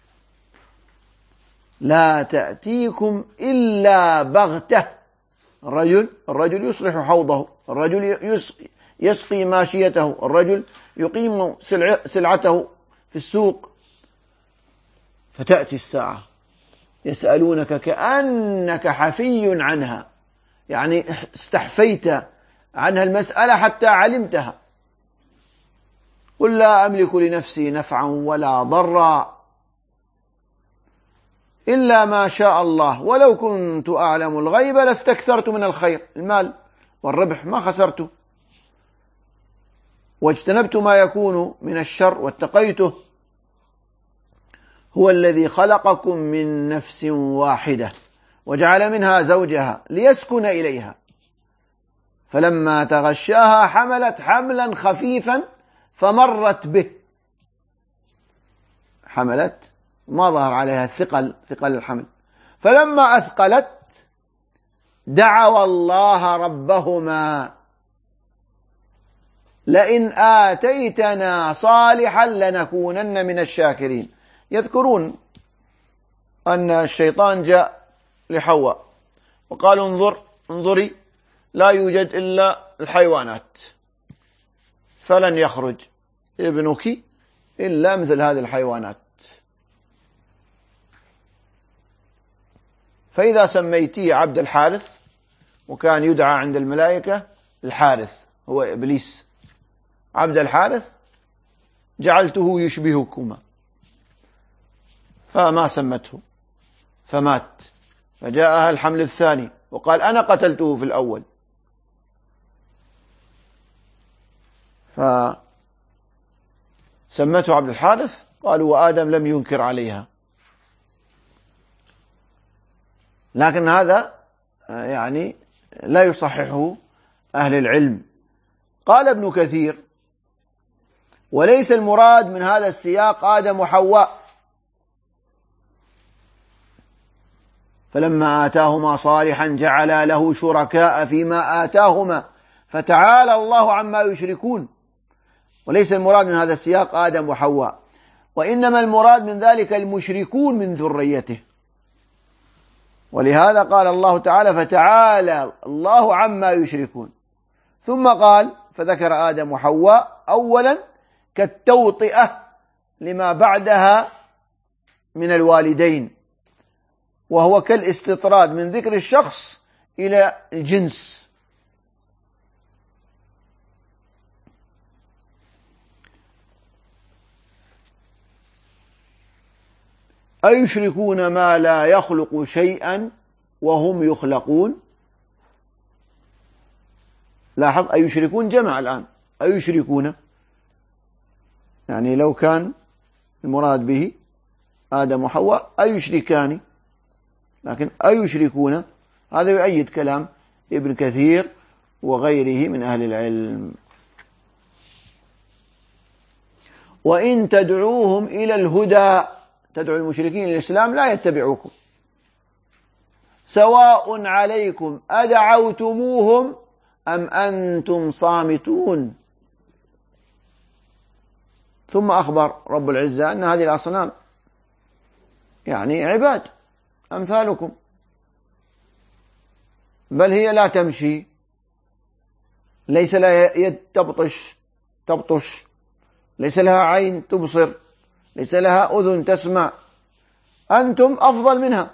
لا تأتيكم إلا بغتة. الرجل يصلح حوضه، الرجل يسقي ماشيته، الرجل يقيم سلعته في السوق، فتأتي الساعة يسألونك كأنك حفي عنها، يعني استحفيت عنها المسألة حتى علمتها. قل لا أملك لنفسي نفعا ولا ضرا إلا ما شاء الله ولو كنت أعلم الغيب لاستكثرت من الخير، المال والربح ما خسرته، واجتنبت ما يكون من الشر واتقيته. هو الذي خلقكم من نفس واحدة وجعل منها زوجها ليسكن إليها فلما تغشاها حملت حملا خفيفا فمرت به، حملت ما ظهر عليها ثقل الحمل، فلما أثقلت دعوا الله ربهما لئن آتيتنا صالحا لنكونن من الشاكرين. يذكرون أن الشيطان جاء لحواء وقال انظري لا يوجد إلا الحيوانات فلن يخرج ابنك إلا مثل هذه الحيوانات، فإذا سميتيه عبد الحارث، وكان يدعى عند الملائكة الحارث هو إبليس، عبد الحارث جعلته يشبهكما، فما سمته فمات، فجاءها الحمل الثاني وقال أنا قتلته في الأول، فسمته عبد الحارث. قالوا وآدم لم ينكر عليها، لكن هذا يعني لا يصححه أهل العلم. قال ابن كثير وليس المراد من هذا السياق آدم وحواء، فلما آتاهما صالحا جعلا له شركاء فيما آتاهما فتعالى الله عما يشركون. وليس المراد من هذا السياق آدم وحواء، وإنما المراد من ذلك المشركون من ذريته. ولهذا قال الله تعالى فتعالى الله عما يشركون، ثم قال فذكر آدم وحواء أولا كالتوطئة لما بعدها من الوالدين، وهو كالاستطراد من ذكر الشخص إلى الجنس. أيشركون ما لا يخلق شيئا وهم يخلقون. لاحظ أيشركون جمع الآن، أيشركون يعني لو كان المراد به آدم وحواء أيشركان، لكن أيشركون هذا يؤيد كلام ابن كثير وغيره من أهل العلم. وإن تدعوهم إلى الهدى، تدعو المشركين إلى الإسلام لا يتبعوكم، سواء عليكم أدعوتموهم أم أنتم صامتون. ثم أخبر رب العزة أن هذه الأصنام يعني عباد أمثالكم، بل هي لا تمشي، ليس لها يد تبطش، ليس لها عين تبصر، ليس لها أذن تسمع، أنتم أفضل منها.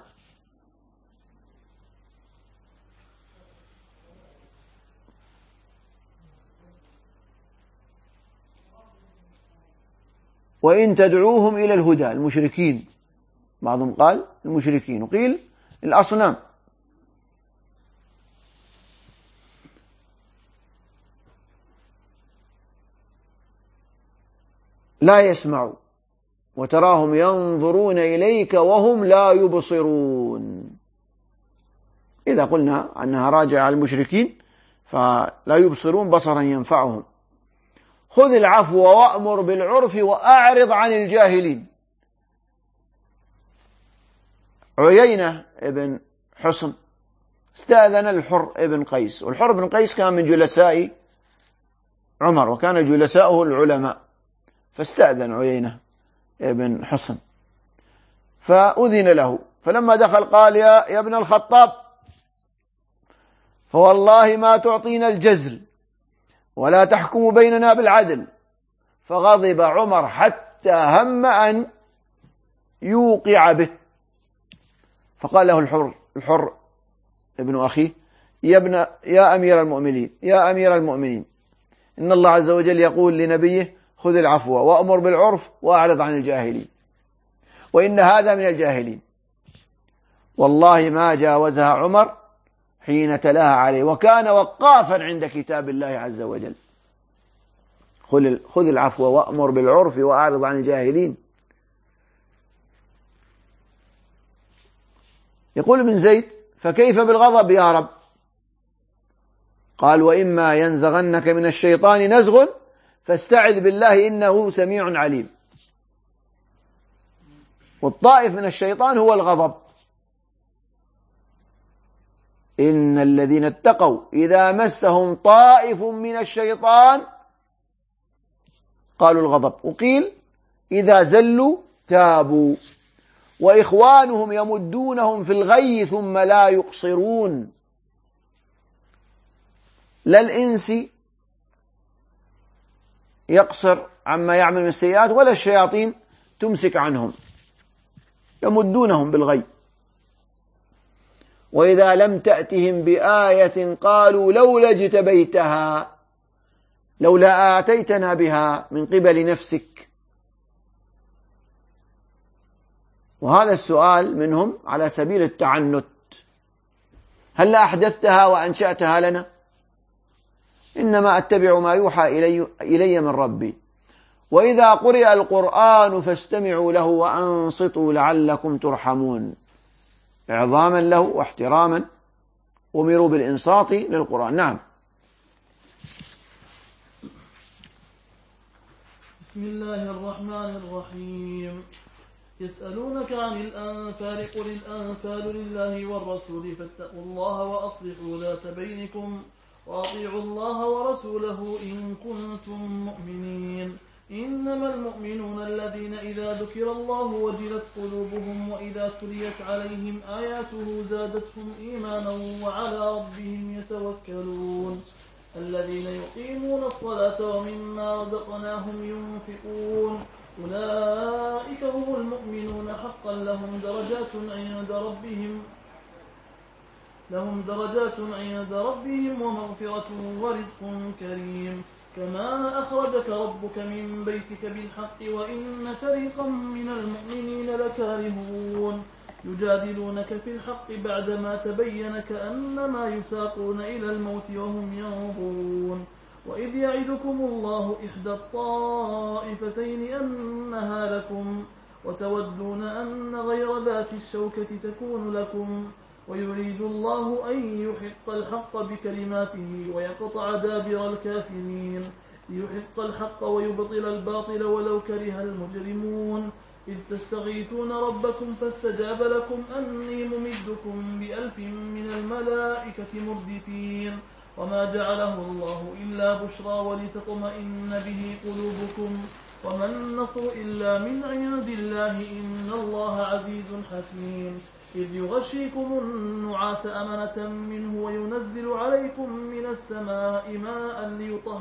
وإن تدعوهم إلى الهدى، المشركين، بعضهم قال المشركين وقيل الأصنام. لا يسمعوا وتراهم ينظرون إليك وهم لا يبصرون. إذا قلنا أنها راجعة على المشركين فلا يبصرون بصرا ينفعهم. خذ العفو وأمر بالعرف وأعرض عن الجاهلين. عيينة ابن حصن استأذن الحر ابن قيس، والحر بن قيس كان من جلساء عمر وكان جلساؤه العلماء، فاستأذن عيينة ابن حصن فأذن له، فلما دخل قال يا ابن الخطاب فوالله ما تعطينا الجزل ولا تحكم بيننا بالعدل. فغضب عمر حتى هم أن يوقع به، فقال له الحر ابن أخيه يا أمير المؤمنين إن الله عز وجل يقول لنبيه خذ العفو وأمر بالعرف وأعرض عن الجاهلين، وإن هذا من الجاهلين. والله ما جاوزها عمر حين تلاها عليه، وكان وقافا عند كتاب الله عز وجل. خذ العفو وأمر بالعرف وأعرض عن الجاهلين. يقول ابن زيد فكيف بالغضب يا رب؟ قال وإما ينزغنك من الشيطان نزغ فاستعذ بالله إنه سميع عليم. والطائف من الشيطان هو الغضب. إن الذين اتقوا إذا مسهم طائف من الشيطان قالوا الغضب، وقيل إذا زلوا تابوا، وإخوانهم يمدونهم في الغي ثم لا يقصرون. لا الإنس يقصر عما يعمل من السيئات ولا الشياطين تمسك عنهم، يمدونهم بالغي. وإذا لم تأتهم بآية قالوا لولا اجتبيتها، لولا آتيتنا بها من قبل نفسك. وهذا السؤال منهم على سبيل التعنت، هل أحدثتها وأنشأتها لنا؟ إنما أتبع ما يوحى إلي من ربي. وإذا قرئ القرآن فاستمعوا له وأنصتوا لعلكم ترحمون. إعظاما له واحتراما أمروا بالإنصات للقرآن. نعم. بسم الله الرحمن الرحيم. يسألونك عن الأنفال قل الأنفال لله والرسول فاتقوا الله وأصلحوا ذات بينكم وأطيعوا الله ورسوله إن كنتم مؤمنين. إنما المؤمنون الذين إذا ذكر الله وجلت قلوبهم وإذا تليت عليهم آياته زادتهم إيمانا وعلى ربهم يتوكلون. الذين يقيمون الصلاة ومما رزقناهم ينفقون أولئك هم المؤمنون حقا لهم درجات عند ربهم ومغفرة ورزق كريم. كما أخرجك ربك من بيتك بالحق وإن فريقا من المؤمنين لكارهون يجادلونك في الحق بعدما تبين كأنما يساقون إلى الموت وهم ينظرون. وإذ يعدكم الله إحدى الطائفتين أنها لكم وتودون أن غير ذات الشوكة تكون لكم ويريد الله أن يحق الحق بكلماته ويقطع دابر الكافرين ليحق الحق ويبطل الباطل ولو كره المجرمون. إذ تستغيثون ربكم فاستجاب لكم أني ممدكم ب1000 من الملائكة مردفين وما جعله الله إلا بشرى ولتطمئن به قلوبكم وما النصر إلا من عند الله إن الله عزيز حكيم. إذ يغشيكم النعاس أمنة منه وينزل عليكم من السماء ماء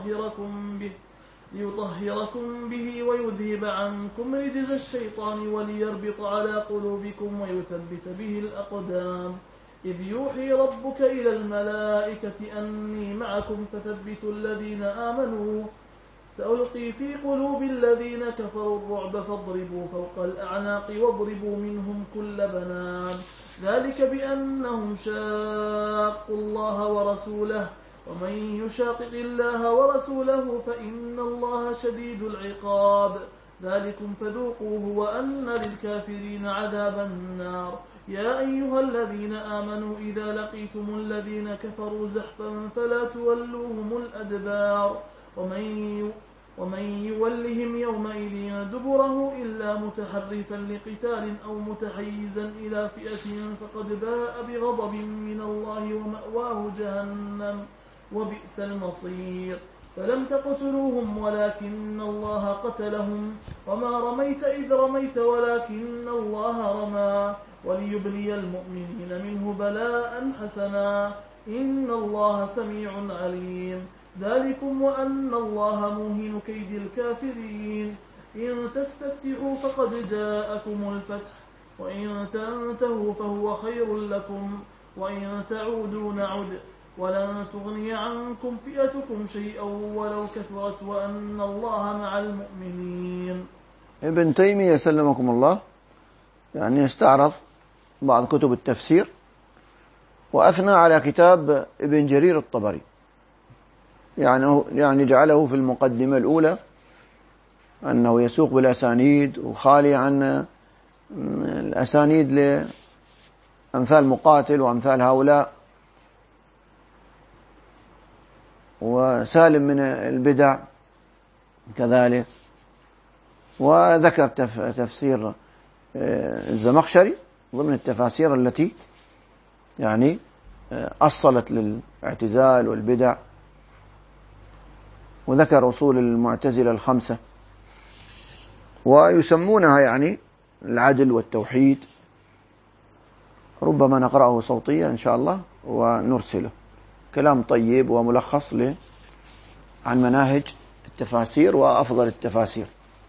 ليطهركم به ويذهب عنكم رجز الشيطان وليربط على قلوبكم ويثبت به الأقدام. إذ يوحي ربك إلى الملائكة أني معكم فثبتوا الذين آمنوا سألقي في قلوب الذين كفروا الرعب فاضربوا فوق الأعناق واضربوا منهم كل بنان. ذلك بأنهم شاقوا الله ورسوله ومن يشاقق الله ورسوله فإن الله شديد العقاب. ذلكم فذوقوه وأن للكافرين عذاب النار. يا أيها الذين آمنوا إذا لقيتم الذين كفروا زحفا فلا تولوهم الأدبار ومن يولهم يومئذ دبره إلا متحرفا لقتال أو متحيزا إلى فئة فقد باء بغضب من الله ومأواه جهنم وبئس المصير. فلم تقتلوهم ولكن الله قتلهم وما رميت إذ رميت ولكن الله رمى وليبلي المؤمنين منه بلاء حسنا إن الله سميع عليم. ذلكم وأن الله موهن كيد الكافرين. إن تستفتحوا فقد جاءكم الفتح وإن تنتهوا فهو خير لكم وإن تعودوا نعد ولن تغني عنكم فئتكم شيئا ولو كثرت وأن الله مع المؤمنين. ابن تيمية سلمكم الله يعني استعرض بعض كتب التفسير وأثنى على كتاب ابن جرير الطبري، يعني جعله في المقدمة الأولى أنه يسوق بالأسانيد وخالي عن الأسانيد لأمثال مقاتل وأمثال هؤلاء وسالم من البدع كذلك. وذكر تفسير الزمخشري ضمن التفاسير التي يعني أصلت للاعتزال والبدع، وذكر أصول المعتزلة 5 ويسمونها يعني العدل والتوحيد. ربما نقرأه صوتيا إن شاء الله ونرسله، كلام طيب وملخص عن مناهج التفاسير وأفضل التفاسير.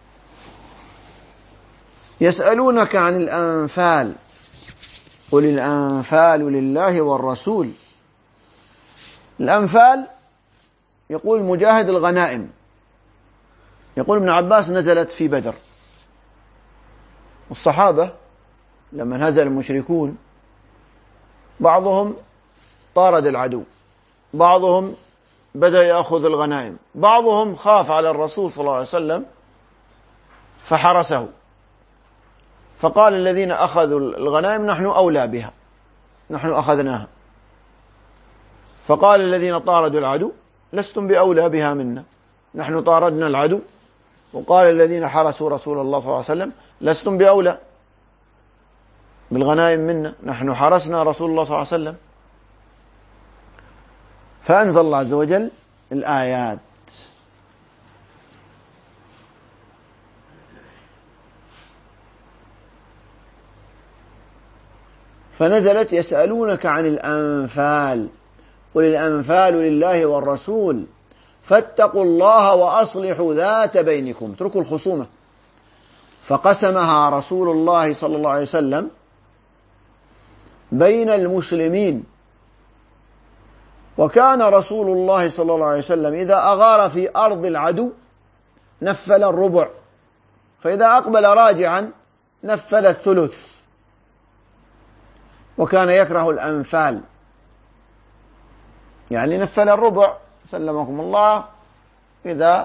يسألونك عن الأنفال قل الأنفال لله والرسول. الأنفال يقول مجاهد الغنائم، يقول ابن عباس نزلت في بدر، والصحابة لما نزل المشركون بعضهم طارد العدو، بعضهم بدأ يأخذ الغنائم، بعضهم خاف على الرسول صلى الله عليه وسلم فحرسه، فقال الذين أخذوا الغنائم نحن أولى بها، نحن أخذناها. فقال الذين طاردوا العدو لستم بأولى بها منا، نحن طاردنا العدو وقال الذين حرسوا رسول الله صلى الله عليه وسلم لستم بأولى بالغنائم منا، نحن حرسنا رسول الله صلى الله عليه وسلم. فأنزل الله عز وجل الآيات. فنزلت يسألونك عن الأنفال قل الأنفال لله والرسول فاتقوا الله وأصلحوا ذات بينكم، اتركوا الخصومة. فقسمها رسول الله صلى الله عليه وسلم بين المسلمين. وكان رسول الله صلى الله عليه وسلم إذا أغار في أرض العدو نفل الربع، فإذا أقبل راجعا نفل الثلث، وكان يكره الأنفال، يعني نفل الربع سلمكم الله إذا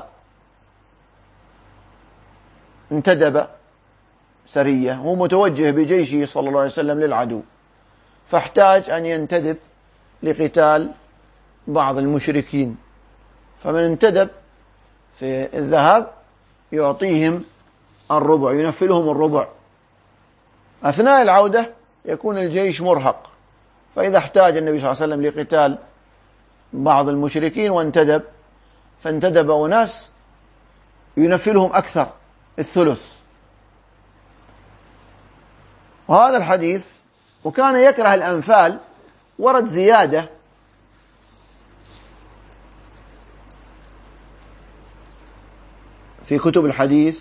انتدب سرية، هو متوجه بجيشه صلى الله عليه وسلم للعدو، فاحتاج أن ينتدب لقتال بعض المشركين، فمن انتدب في الذهاب يعطيهم الربع، ينفلهم الربع. أثناء العودة يكون الجيش مرهق، فإذا احتاج النبي صلى الله عليه وسلم لقتال بعض المشركين وانتدب، فانتدب أناس ينفلهم أكثر الثلث. وهذا الحديث وكان يكره الأنفال ورد زيادة في كتب الحديث،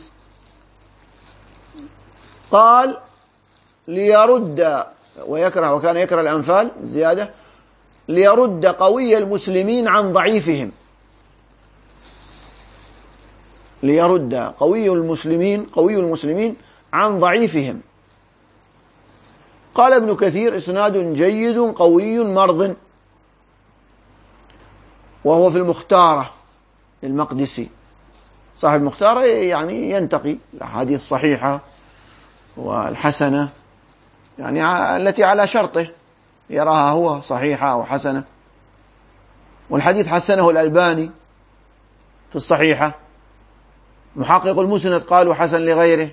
قال ليرد وكان يكره الأنفال زيادة ليرد قوي المسلمين عن ضعيفهم، ليرد قوي المسلمين عن ضعيفهم. قال ابن كثير اسناد جيد قوي مرض، وهو في المختارة المقدسي، صاحب المختارة يعني ينتقي الأحاديث الصحيحة والحسنة، يعني التي على شرطه يراها هو صحيحة أو حسنة، والحديث حسنه الألباني في الصحيحة، محقق المسند قالوا حسن لغيره.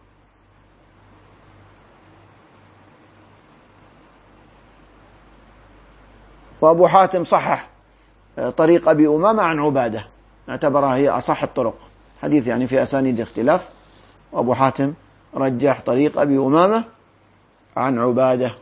وأبو حاتم صحح طريق أبي أمامة عن عبادة، اعتبرها هي أصح الطرق، حديث يعني في أسانيد اختلاف، وأبو حاتم رجح طريق أبي أمامة عن عبادة.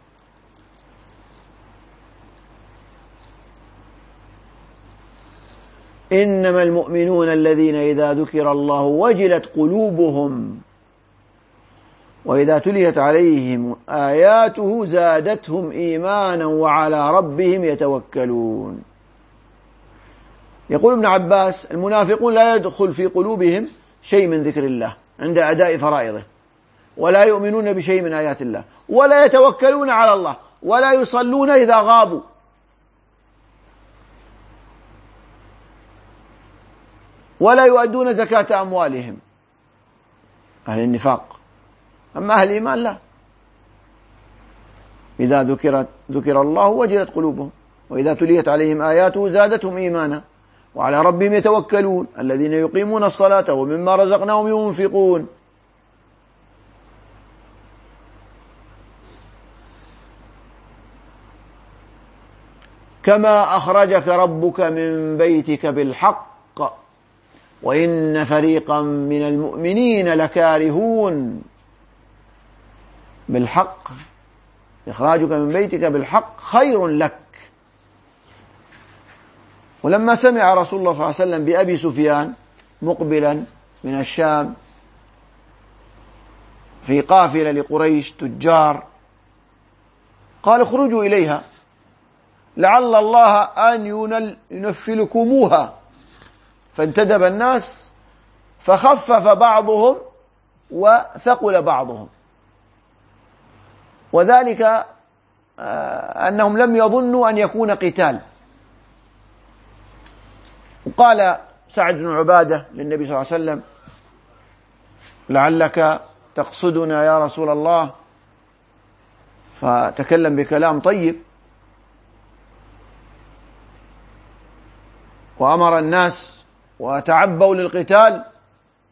إنما المؤمنون الذين إذا ذكر الله وجلت قلوبهم وإذا تليت عليهم آياته زادتهم إيمانا وعلى ربهم يتوكلون. يقول ابن عباس المنافقون لا يدخل في قلوبهم شيء من ذكر الله عند أداء فرائضه، ولا يؤمنون بشيء من آيات الله، ولا يتوكلون على الله، ولا يصلون إذا غابوا، ولا يؤدون زكاة أموالهم، أهل النفاق. أما أهل الإيمان لا، إذا ذكر الله وجلت قلوبهم وإذا تليت عليهم آياته زادتهم إيمانا وعلى ربهم يتوكلون الذين يقيمون الصلاة ومما رزقناهم ينفقون. كما أخرجك ربك من بيتك بالحق وإن فريقا من المؤمنين لكارهون. بالحق، إخراجك من بيتك بالحق خير لك. ولما سمع رسول الله صلى الله عليه وسلم بأبي سفيان مقبلا من الشام في قافلة لقريش تجار، قال اخرجوا إليها لعل الله أن ينفلكموها. فانتدب الناس فخفف بعضهم وثقل بعضهم، وذلك أنهم لم يظنوا أن يكون قتال. وقال سعد بن عبادة للنبي صلى الله عليه وسلم لعلك تقصدنا يا رسول الله، فتكلم بكلام طيب وأمر الناس وتعبوا للقتال،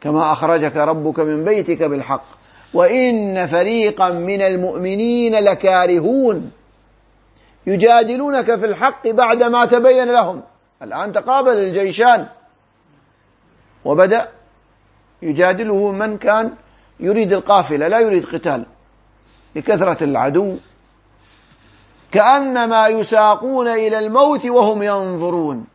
كما أخرجك ربك من بيتك بالحق وإن فريقا من المؤمنين لكارهون يجادلونك في الحق بعدما تبين لهم. الآن تقابل الجيشان وبدأ يجادله من كان يريد القافلة لا يريد قتال لكثرة العدو، كأنما يساقون إلى الموت وهم ينظرون.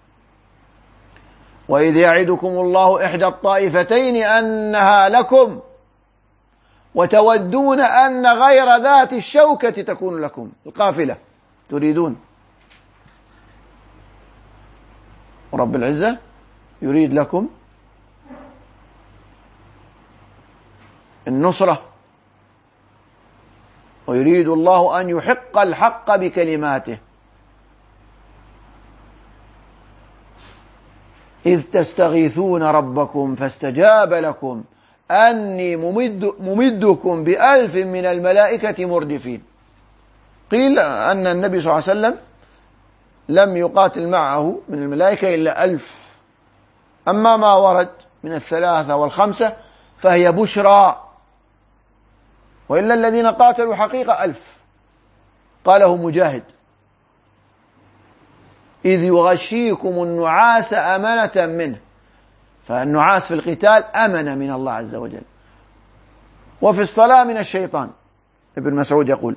وإذ يعدكم الله إحدى الطائفتين أنها لكم وتودون أن غير ذات الشوكة تكون لكم. القافلة تريدون، ورب العزة يريد لكم النصرة، ويريد الله أن يحق الحق بكلماته. إذ تستغيثون ربكم فاستجاب لكم أني ممدكم ب1000 من الملائكة مردفين. قيل أن النبي صلى الله عليه وسلم لم يقاتل معه من الملائكة إلا 1000، أما ما ورد من 3 و5 فهي بشرى، وإلا الذين قاتلوا حقيقة 1000. قاله مجاهد: إذ يغشيكم النعاس أمنة منه، فالنعاس في القتال أمن من الله عز وجل، وفي الصلاة من الشيطان. ابن مسعود يقول: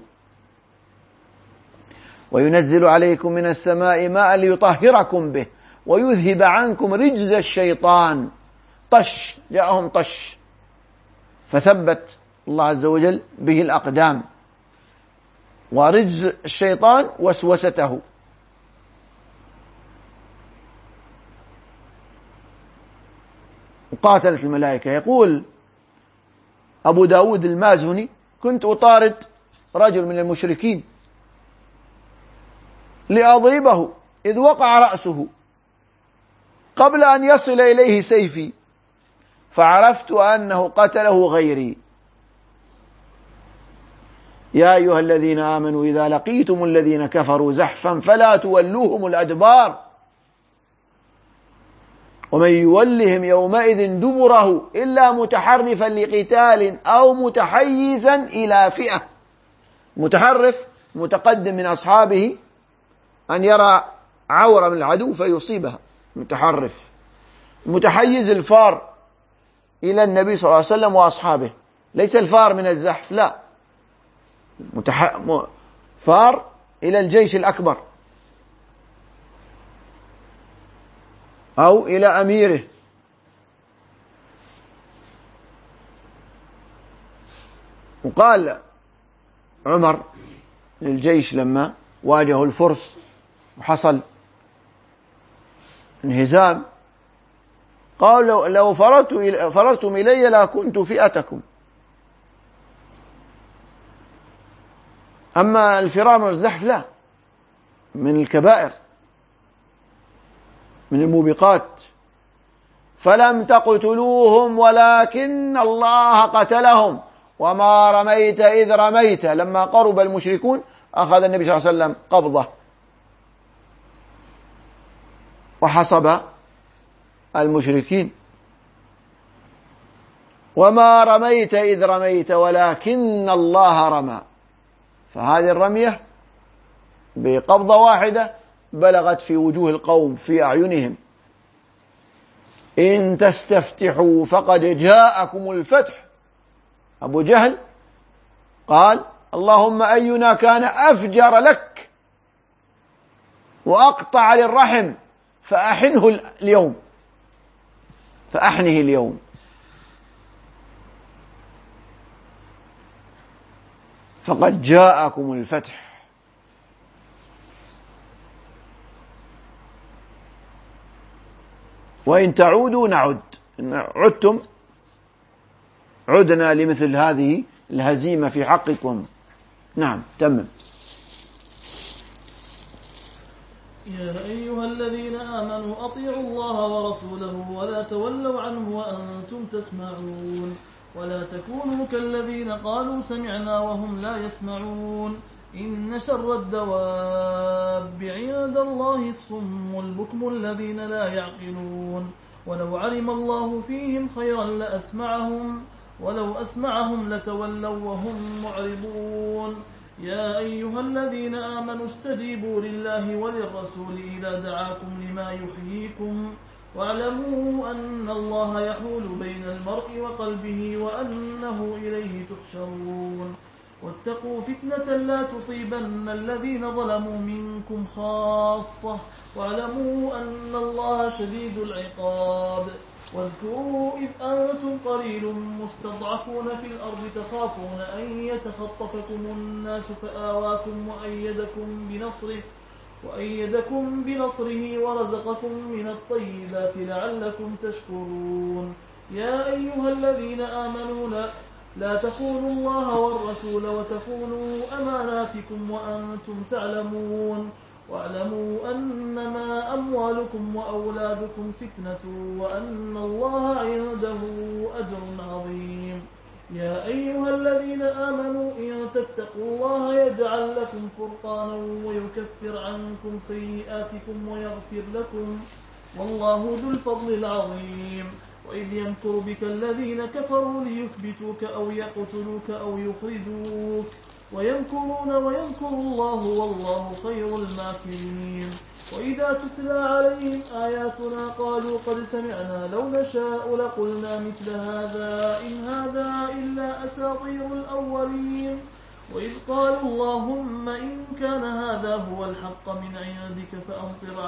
وينزل عليكم من السماء ماء ليطهركم به ويذهب عنكم رجز الشيطان. طش، جاءهم طش فثبت الله عز وجل به الأقدام، ورجز الشيطان وسوسته. وقاتلت الملائكة. يقول أبو داود المازني: كنت أطارد رجل من المشركين لأضربه إذ وقع رأسه قبل أن يصل إليه سيفي، فعرفت أنه قتله غيري. يا أيها الذين آمنوا إذا لقيتم الذين كفروا زحفا فلا تولوهم الأدبار ومن يولهم يومئذ دبره إلا متحرفا لقتال أو متحيزا إلى فئة. متحرف متقدم من أصحابه أن يرى عورة من العدو فيصيبها، متحرف. متحيز الفار إلى النبي صلى الله عليه وسلم وأصحابه، ليس الفار من الزحف، لا، فار إلى الجيش الأكبر أو إلى أميره. وقال عمر للجيش لما واجهوا الفرس وحصل انهزام، قال: لو فررتم إلي لكنت فئتكم. أما الفرار من الزحف لا، من الكبائر، من الموبقات. فلم تقتلوهم ولكن الله قتلهم وما رميت إذ رميت. لما قرب المشركون أخذ النبي صلى الله عليه وسلم قبضة وحصب المشركين. وما رميت إذ رميت ولكن الله رمى. فهذه الرمية بقبضة واحدة بلغت في وجوه القوم في أعينهم. إن تستفتحوا فقد جاءكم الفتح. أبو جهل قال: اللهم أينا كان أفجر لك وأقطع للرحم فأحنه اليوم، فأحنه اليوم. فقد جاءكم الفتح. وإن تعودوا نعد، إن عدتم عدنا لمثل هذه الهزيمة في حقكم. نعم، تمم. يا أيها الذين آمنوا أطيعوا الله ورسوله ولا تولوا عنه وأنتم تسمعون ولا تكونوا كالذين قالوا سمعنا وهم لا يسمعون. إن شر الدواب عند الله الصم البكم الذين لا يعقلون. ولو علم الله فيهم خيرا لأسمعهم ولو أسمعهم لتولوا وهم معرضون يا أيها الذين آمنوا استجيبوا لله وللرسول إذا دعاكم لما يحييكم واعلموا أن الله يحول بين المرء وقلبه وأنه إليه تحشرون واتقوا فتنة لا تصيبن الذين ظلموا منكم خاصة واعلموا أن الله شديد العقاب واذكروا إذ أنتم قليل مستضعفون في الأرض تخافون أن يتخطفكم الناس فآواكم وأيدكم بنصره ورزقكم من الطيبات لعلكم تشكرون يا أيها الذين آمنوا لا تخونوا الله والرسول وتخونوا أماناتكم وأنتم تعلمون واعلموا أنما أموالكم وأولادكم فتنة وأن الله عنده أجر عظيم يا أيها الذين آمنوا إن تتقوا الله يجعل لكم فرقانا ويكفر عنكم سيئاتكم ويغفر لكم والله ذو الفضل العظيم وإذ يمكر بك الذين كفروا ليثبتوك أو يقتلوك أو يخرجوك ويمكرون ويمكر الله والله خير الماكرين وإذا تتلى عليهم آياتنا قالوا قد سمعنا لو نشاء لقلنا مثل هذا إن هذا إلا أساطير الأولين وإذ قالوا اللهم إن كان هذا هو الحق من عندك فأمطر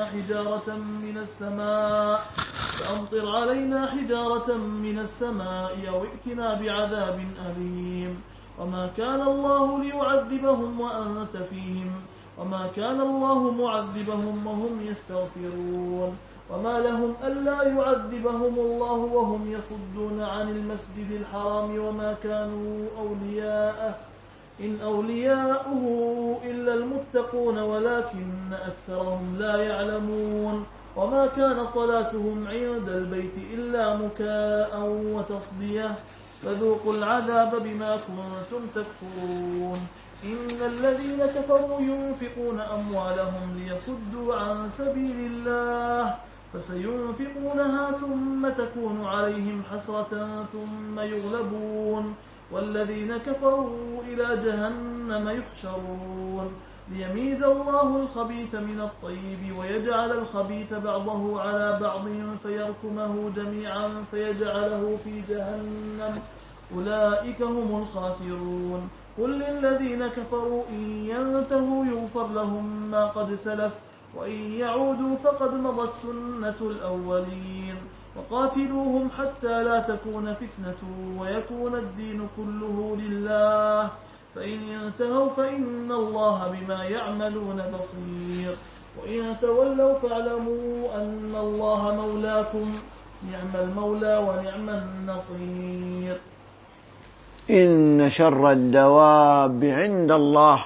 علينا حجارة من السماء أو ائتنا بعذاب أليم وما كان الله ليعذبهم وأنت فيهم وما كان الله معذبهم وهم يستغفرون وما لهم ألا يعذبهم الله وهم يصدون عن المسجد الحرام وما كانوا أولياءه إن أولياؤه إلا المتقون ولكن أكثرهم لا يعلمون وما كان صلاتهم عند البيت إلا مكاء وتصدية فذوقوا العذاب بما كنتم تكفرون إن الذين كفروا ينفقون أموالهم ليصدوا عن سبيل الله فسينفقونها ثم تكون عليهم حسرة ثم يغلبون والذين كفروا إلى جهنم يحشرون ليميز الله الخبيث من الطيب ويجعل الخبيث بعضه على بعض فيركمه جميعا فيجعله في جهنم أولئك هم الخاسرون قل للذين كفروا إن ينتهوا يغفر لهم ما قد سلف وإن يعودوا فقد مضت سنة الأولين وقاتلوهم حتى لا تكون فتنة ويكون الدين كله لله فإن ينتهوا فإن الله بما يعملون بصير وإن تولوا فاعلموا أن الله مولاكم نعم المولى ونعم النصير إن شر الدواب عند الله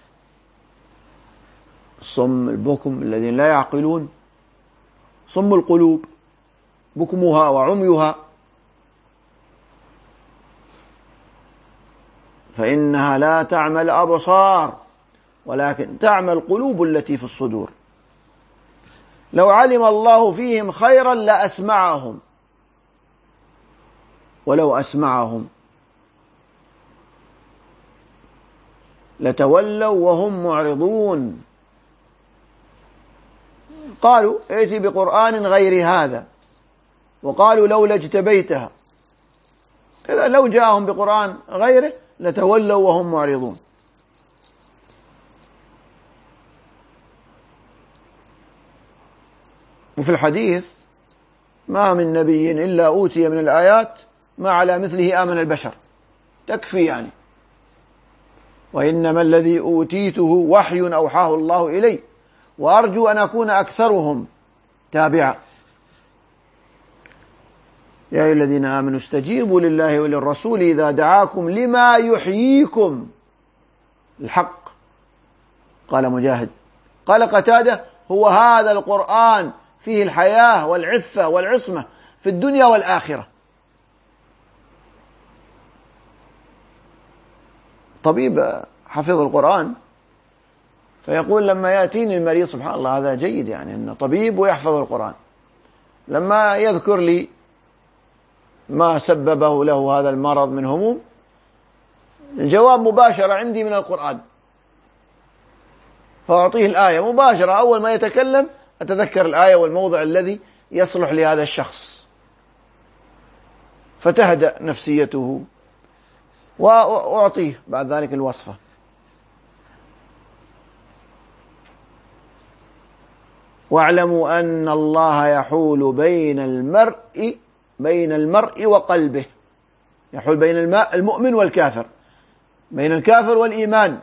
الصم البكم الذين لا يعقلون صم القلوب بكمها وعميها فإنها لا تعمى الأبصار ولكن تعمى القلوب التي في الصدور لو علم الله فيهم خيرا لأسمعهم ولو أسمعهم لتولوا وهم معرضون قالوا ائت بقرآن غير هذا وقالوا لولا اجتبيتها إذا لو جاءهم بقرآن غيره لتولوا وهم معرضون وفي الحديث ما من نبي إلا أوتي من الآيات ما على مثله آمن البشر تكفي يعني وإنما الذي أوتيته وحي أوحاه الله إلي وأرجو أن أكون أكثرهم تابعا يا أيها الذين آمنوا استجيبوا لله وللرسول إذا دعاكم لما يحييكم الحق قال مجاهد قال قتادة هو هذا القرآن فيه الحياة والعفة والعصمة في الدنيا والآخرة طبيب حفظ القرآن فيقول لما يأتيني المريض سبحان الله هذا جيد يعني أنه طبيب ويحفظ القرآن لما يذكر لي ما سببه له هذا المرض من هموم، الجواب مباشرة عندي من القرآن، فأعطيه الآية مباشرة، أول ما يتكلم أتذكر الآية والموضع الذي يصلح لهذا الشخص، فتهدأ نفسيته، وأعطيه بعد ذلك الوصفة. واعلموا أن الله يحول بين المرء وقلبه، يحول بين المؤمن والكافر، بين الكافر والإيمان.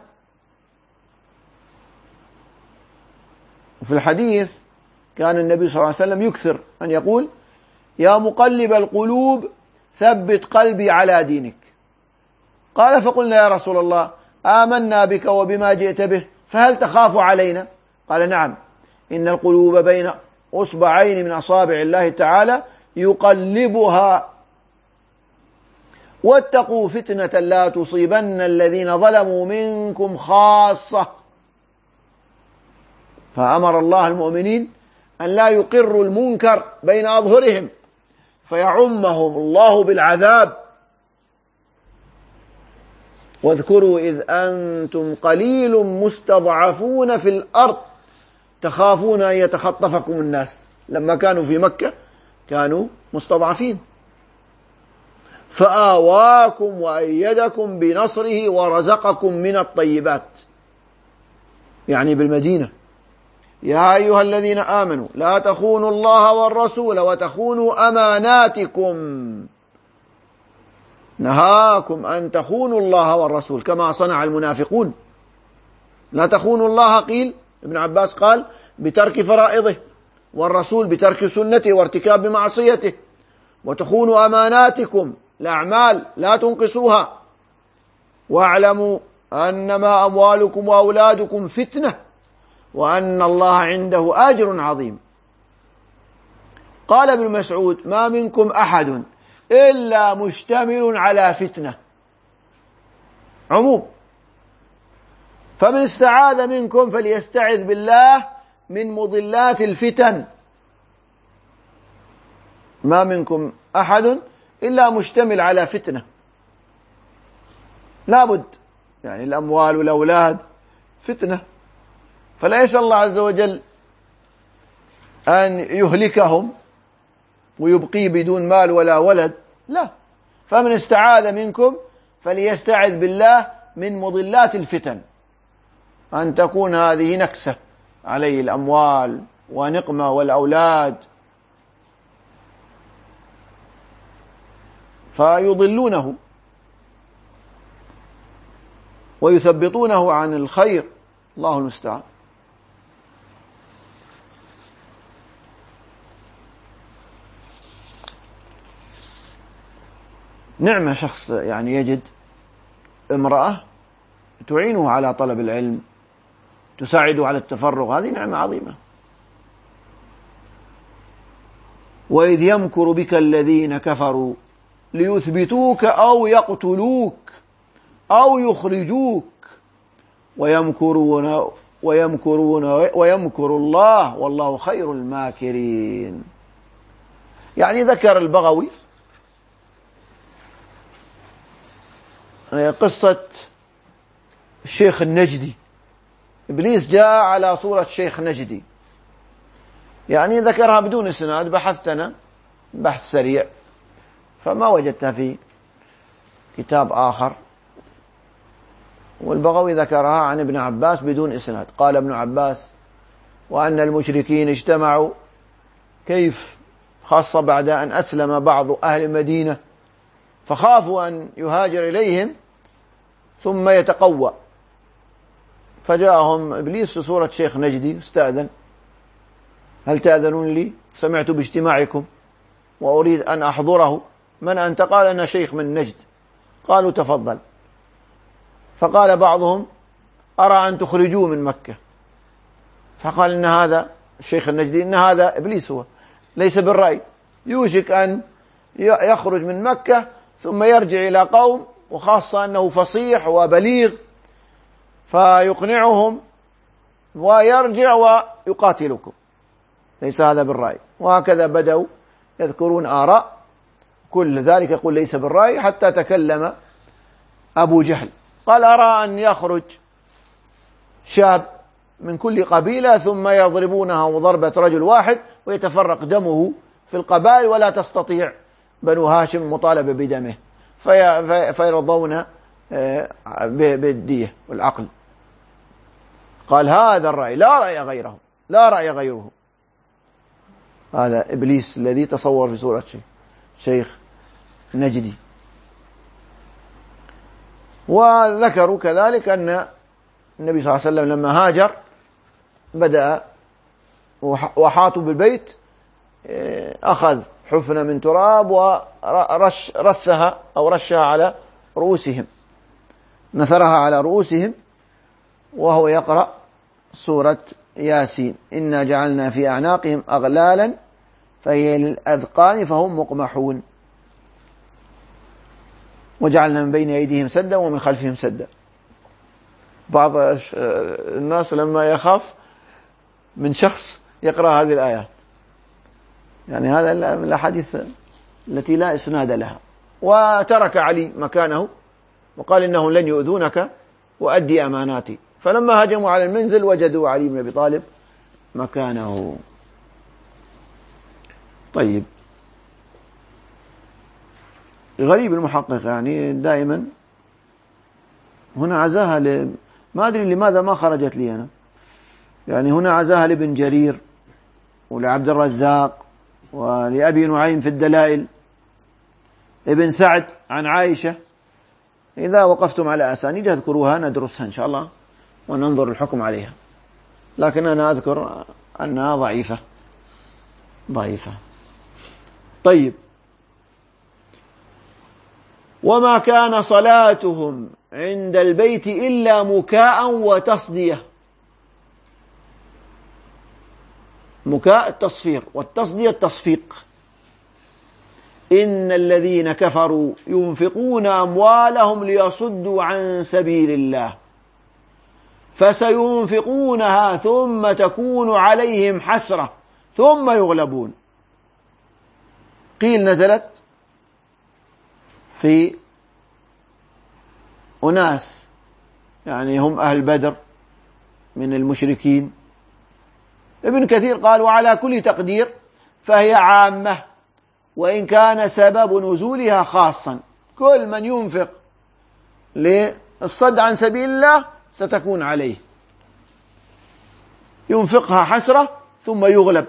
وفي الحديث كان النبي صلى الله عليه وسلم يكثر أن يقول: يا مقلب القلوب ثبت قلبي على دينك. قال: فقلنا يا رسول الله آمنا بك وبما جئت به، فهل تخاف علينا؟ قال: نعم، إن القلوب بين أصبعين من أصابع الله تعالى يقلبها، واتقوا فتنة لا تصيبن الذين ظلموا منكم خاصة. فأمر الله المؤمنين أن لا يقروا المنكر بين أظهرهم فيعمهم الله بالعذاب. واذكروا إذ أنتم قليل مستضعفون في الأرض تخافون أن يتخطفكم الناس. لما كانوا في مكة كانوا مستضعفين، فآواكم وأيدكم بنصره ورزقكم من الطيبات، يعني بالمدينة. يا أيها الذين آمنوا لا تخونوا الله والرسول وتخونوا أماناتكم، نهاكم أن تخونوا الله والرسول كما صنع المنافقون. لا تخونوا الله، قيل ابن عباس قال بترك فرائضه، والرسول بترك سنته وارتكاب معصيته. وتخونوا أماناتكم، الأعمال لا تنقصوها. واعلموا أنما أموالكم وأولادكم فتنة وأن الله عنده أجر عظيم. قال ابن مسعود: ما منكم أحد إلا مشتمل على فتنة، عموم. فمن استعاذ منكم فليستعذ بالله من مضلات الفتن. ما منكم أحد إلا مشتمل على فتنة، لابد، يعني الأموال والأولاد فتنة، فليس الله عز وجل أن يهلكهم ويبقي بدون مال ولا ولد، لا. فمن استعاذ منكم فليستعذ بالله من مضلات الفتن، أن تكون هذه نكسة عليه الأموال ونقمة والأولاد، فيضلونه ويثبطونه عن الخير، الله المستعان. نعمة شخص يعني يجد امرأة تعينه على طلب العلم، تساعده على التفرغ، هذه نعمة عظيمة. وإذ يمكر بك الذين كفروا ليثبتوك أو يقتلوك أو يخرجوك ويمكر الله والله خير الماكرين. يعني ذكر البغوي قصة الشيخ النجدي. إبليس جاء على صورة شيخ نجدي، يعني ذكرها بدون إسناد، بحثت أنا بحث سريع فما وجدتها في كتاب آخر، والبغوي ذكرها عن ابن عباس بدون إسناد. قال ابن عباس: وأن المشركين اجتمعوا، كيف خاصة بعد أن أسلم بعض أهل المدينة فخافوا أن يهاجر إليهم ثم يتقوى، فجاءهم إبليس في صورة شيخ نجدي استأذن: هل تأذنون لي؟ سمعت باجتماعكم وأريد أن أحضره. من أنت؟ قال: أنا شيخ من نجد. قالوا: تفضل. فقال بعضهم: أرى أن تخرجوه من مكة. فقال: إن هذا الشيخ النجدي، إن هذا إبليس، هو ليس بالرأي، يوشك أن يخرج من مكة ثم يرجع إلى قوم، وخاصة أنه فصيح وبليغ، فيقنعهم ويرجع ويقاتلكم، ليس هذا بالرأي. وهكذا بدأوا يذكرون آراء، كل ذلك يقول ليس بالرأي، حتى تكلم أبو جهل قال أرى أن يخرج شاب من كل قبيلة ثم يضربونه ضربة رجل واحد ويتفرق دمه في القبائل ولا تستطيع بنو هاشم المطالبة بدمه فيرضون بالدية والعقل. قال هذا الرأي لا رأي غيره، لا رأي غيره. هذا إبليس الذي تصور في سورة شيخ نجدي. وذكروا كذلك أن النبي صلى الله عليه وسلم لما هاجر بدأ وحاطوا بالبيت، أخذ حفنة من تراب ورثها أو رشها على رؤوسهم، نثرها على رؤوسهم وهو يقرأ سورة ياسين: إنا جعلنا في أعناقهم أغلالا فهي للأذقان فهم مقمحون وجعلنا من بين أيديهم سدا ومن خلفهم سدا. بعض الناس لما يخاف من شخص يقرأ هذه الآيات، يعني هذا من الأحاديث التي لا إسناد لها. وترك علي مكانه وقال إنهم لن يؤذونك وأدي أماناتي، فلما هجموا على المنزل وجدوا علي بن أبي طالب مكانه. طيب، غريب المحقق يعني دائما هنا عزاها ما أدري لماذا ما خرجت لي أنا، يعني هنا عزاها لابن جرير ولعبد الرزاق ولأبي نعيم في الدلائل، ابن سعد عن عائشة. إذا وقفتم على أسانيد اذكروها ندرسها إن شاء الله وننظر الحكم عليها، لكن أنا أذكر أنها ضعيفة. طيب، وما كان صلاتهم عند البيت إلا مكاء وتصدية. مكاء التصفير والتصدية التصفيق. إن الذين كفروا ينفقون أموالهم ليصدوا عن سبيل الله فسينفقونها ثم تكون عليهم حسرة ثم يغلبون. قيل نزلت في أناس يعني هم أهل بدر من المشركين. ابن كثير قال وعلى كل تقدير فهي عامة، وإن كان سبب نزولها خاصا، كل من ينفق للصد عن سبيل الله ستكون عليه، ينفقها حسرة ثم يغلب.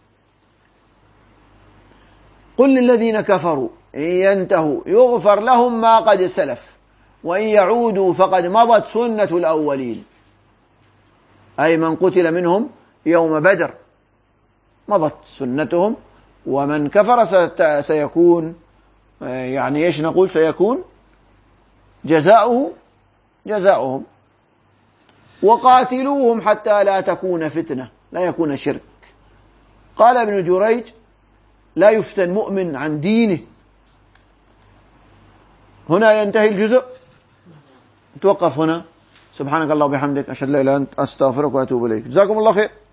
قل للذين كفروا إن ينتهوا يغفر لهم ما قد سلف وإن يعودوا فقد مضت سنة الأولين، أي من قتل منهم يوم بدر مضت سنتهم، ومن كفر سيكون يعني إيش نقول سيكون جزاؤهم. وقاتلوهم حتى لا تكون فتنة، لا يكون شرك. قال ابن جريج لا يفتن مؤمن عن دينه. هنا ينتهي الجزء، توقف هنا. سبحانك اللهم وبحمدك أشهد أن لا إله إلا أنت أستغفرك وأتوب إليك. جزاكم الله خير.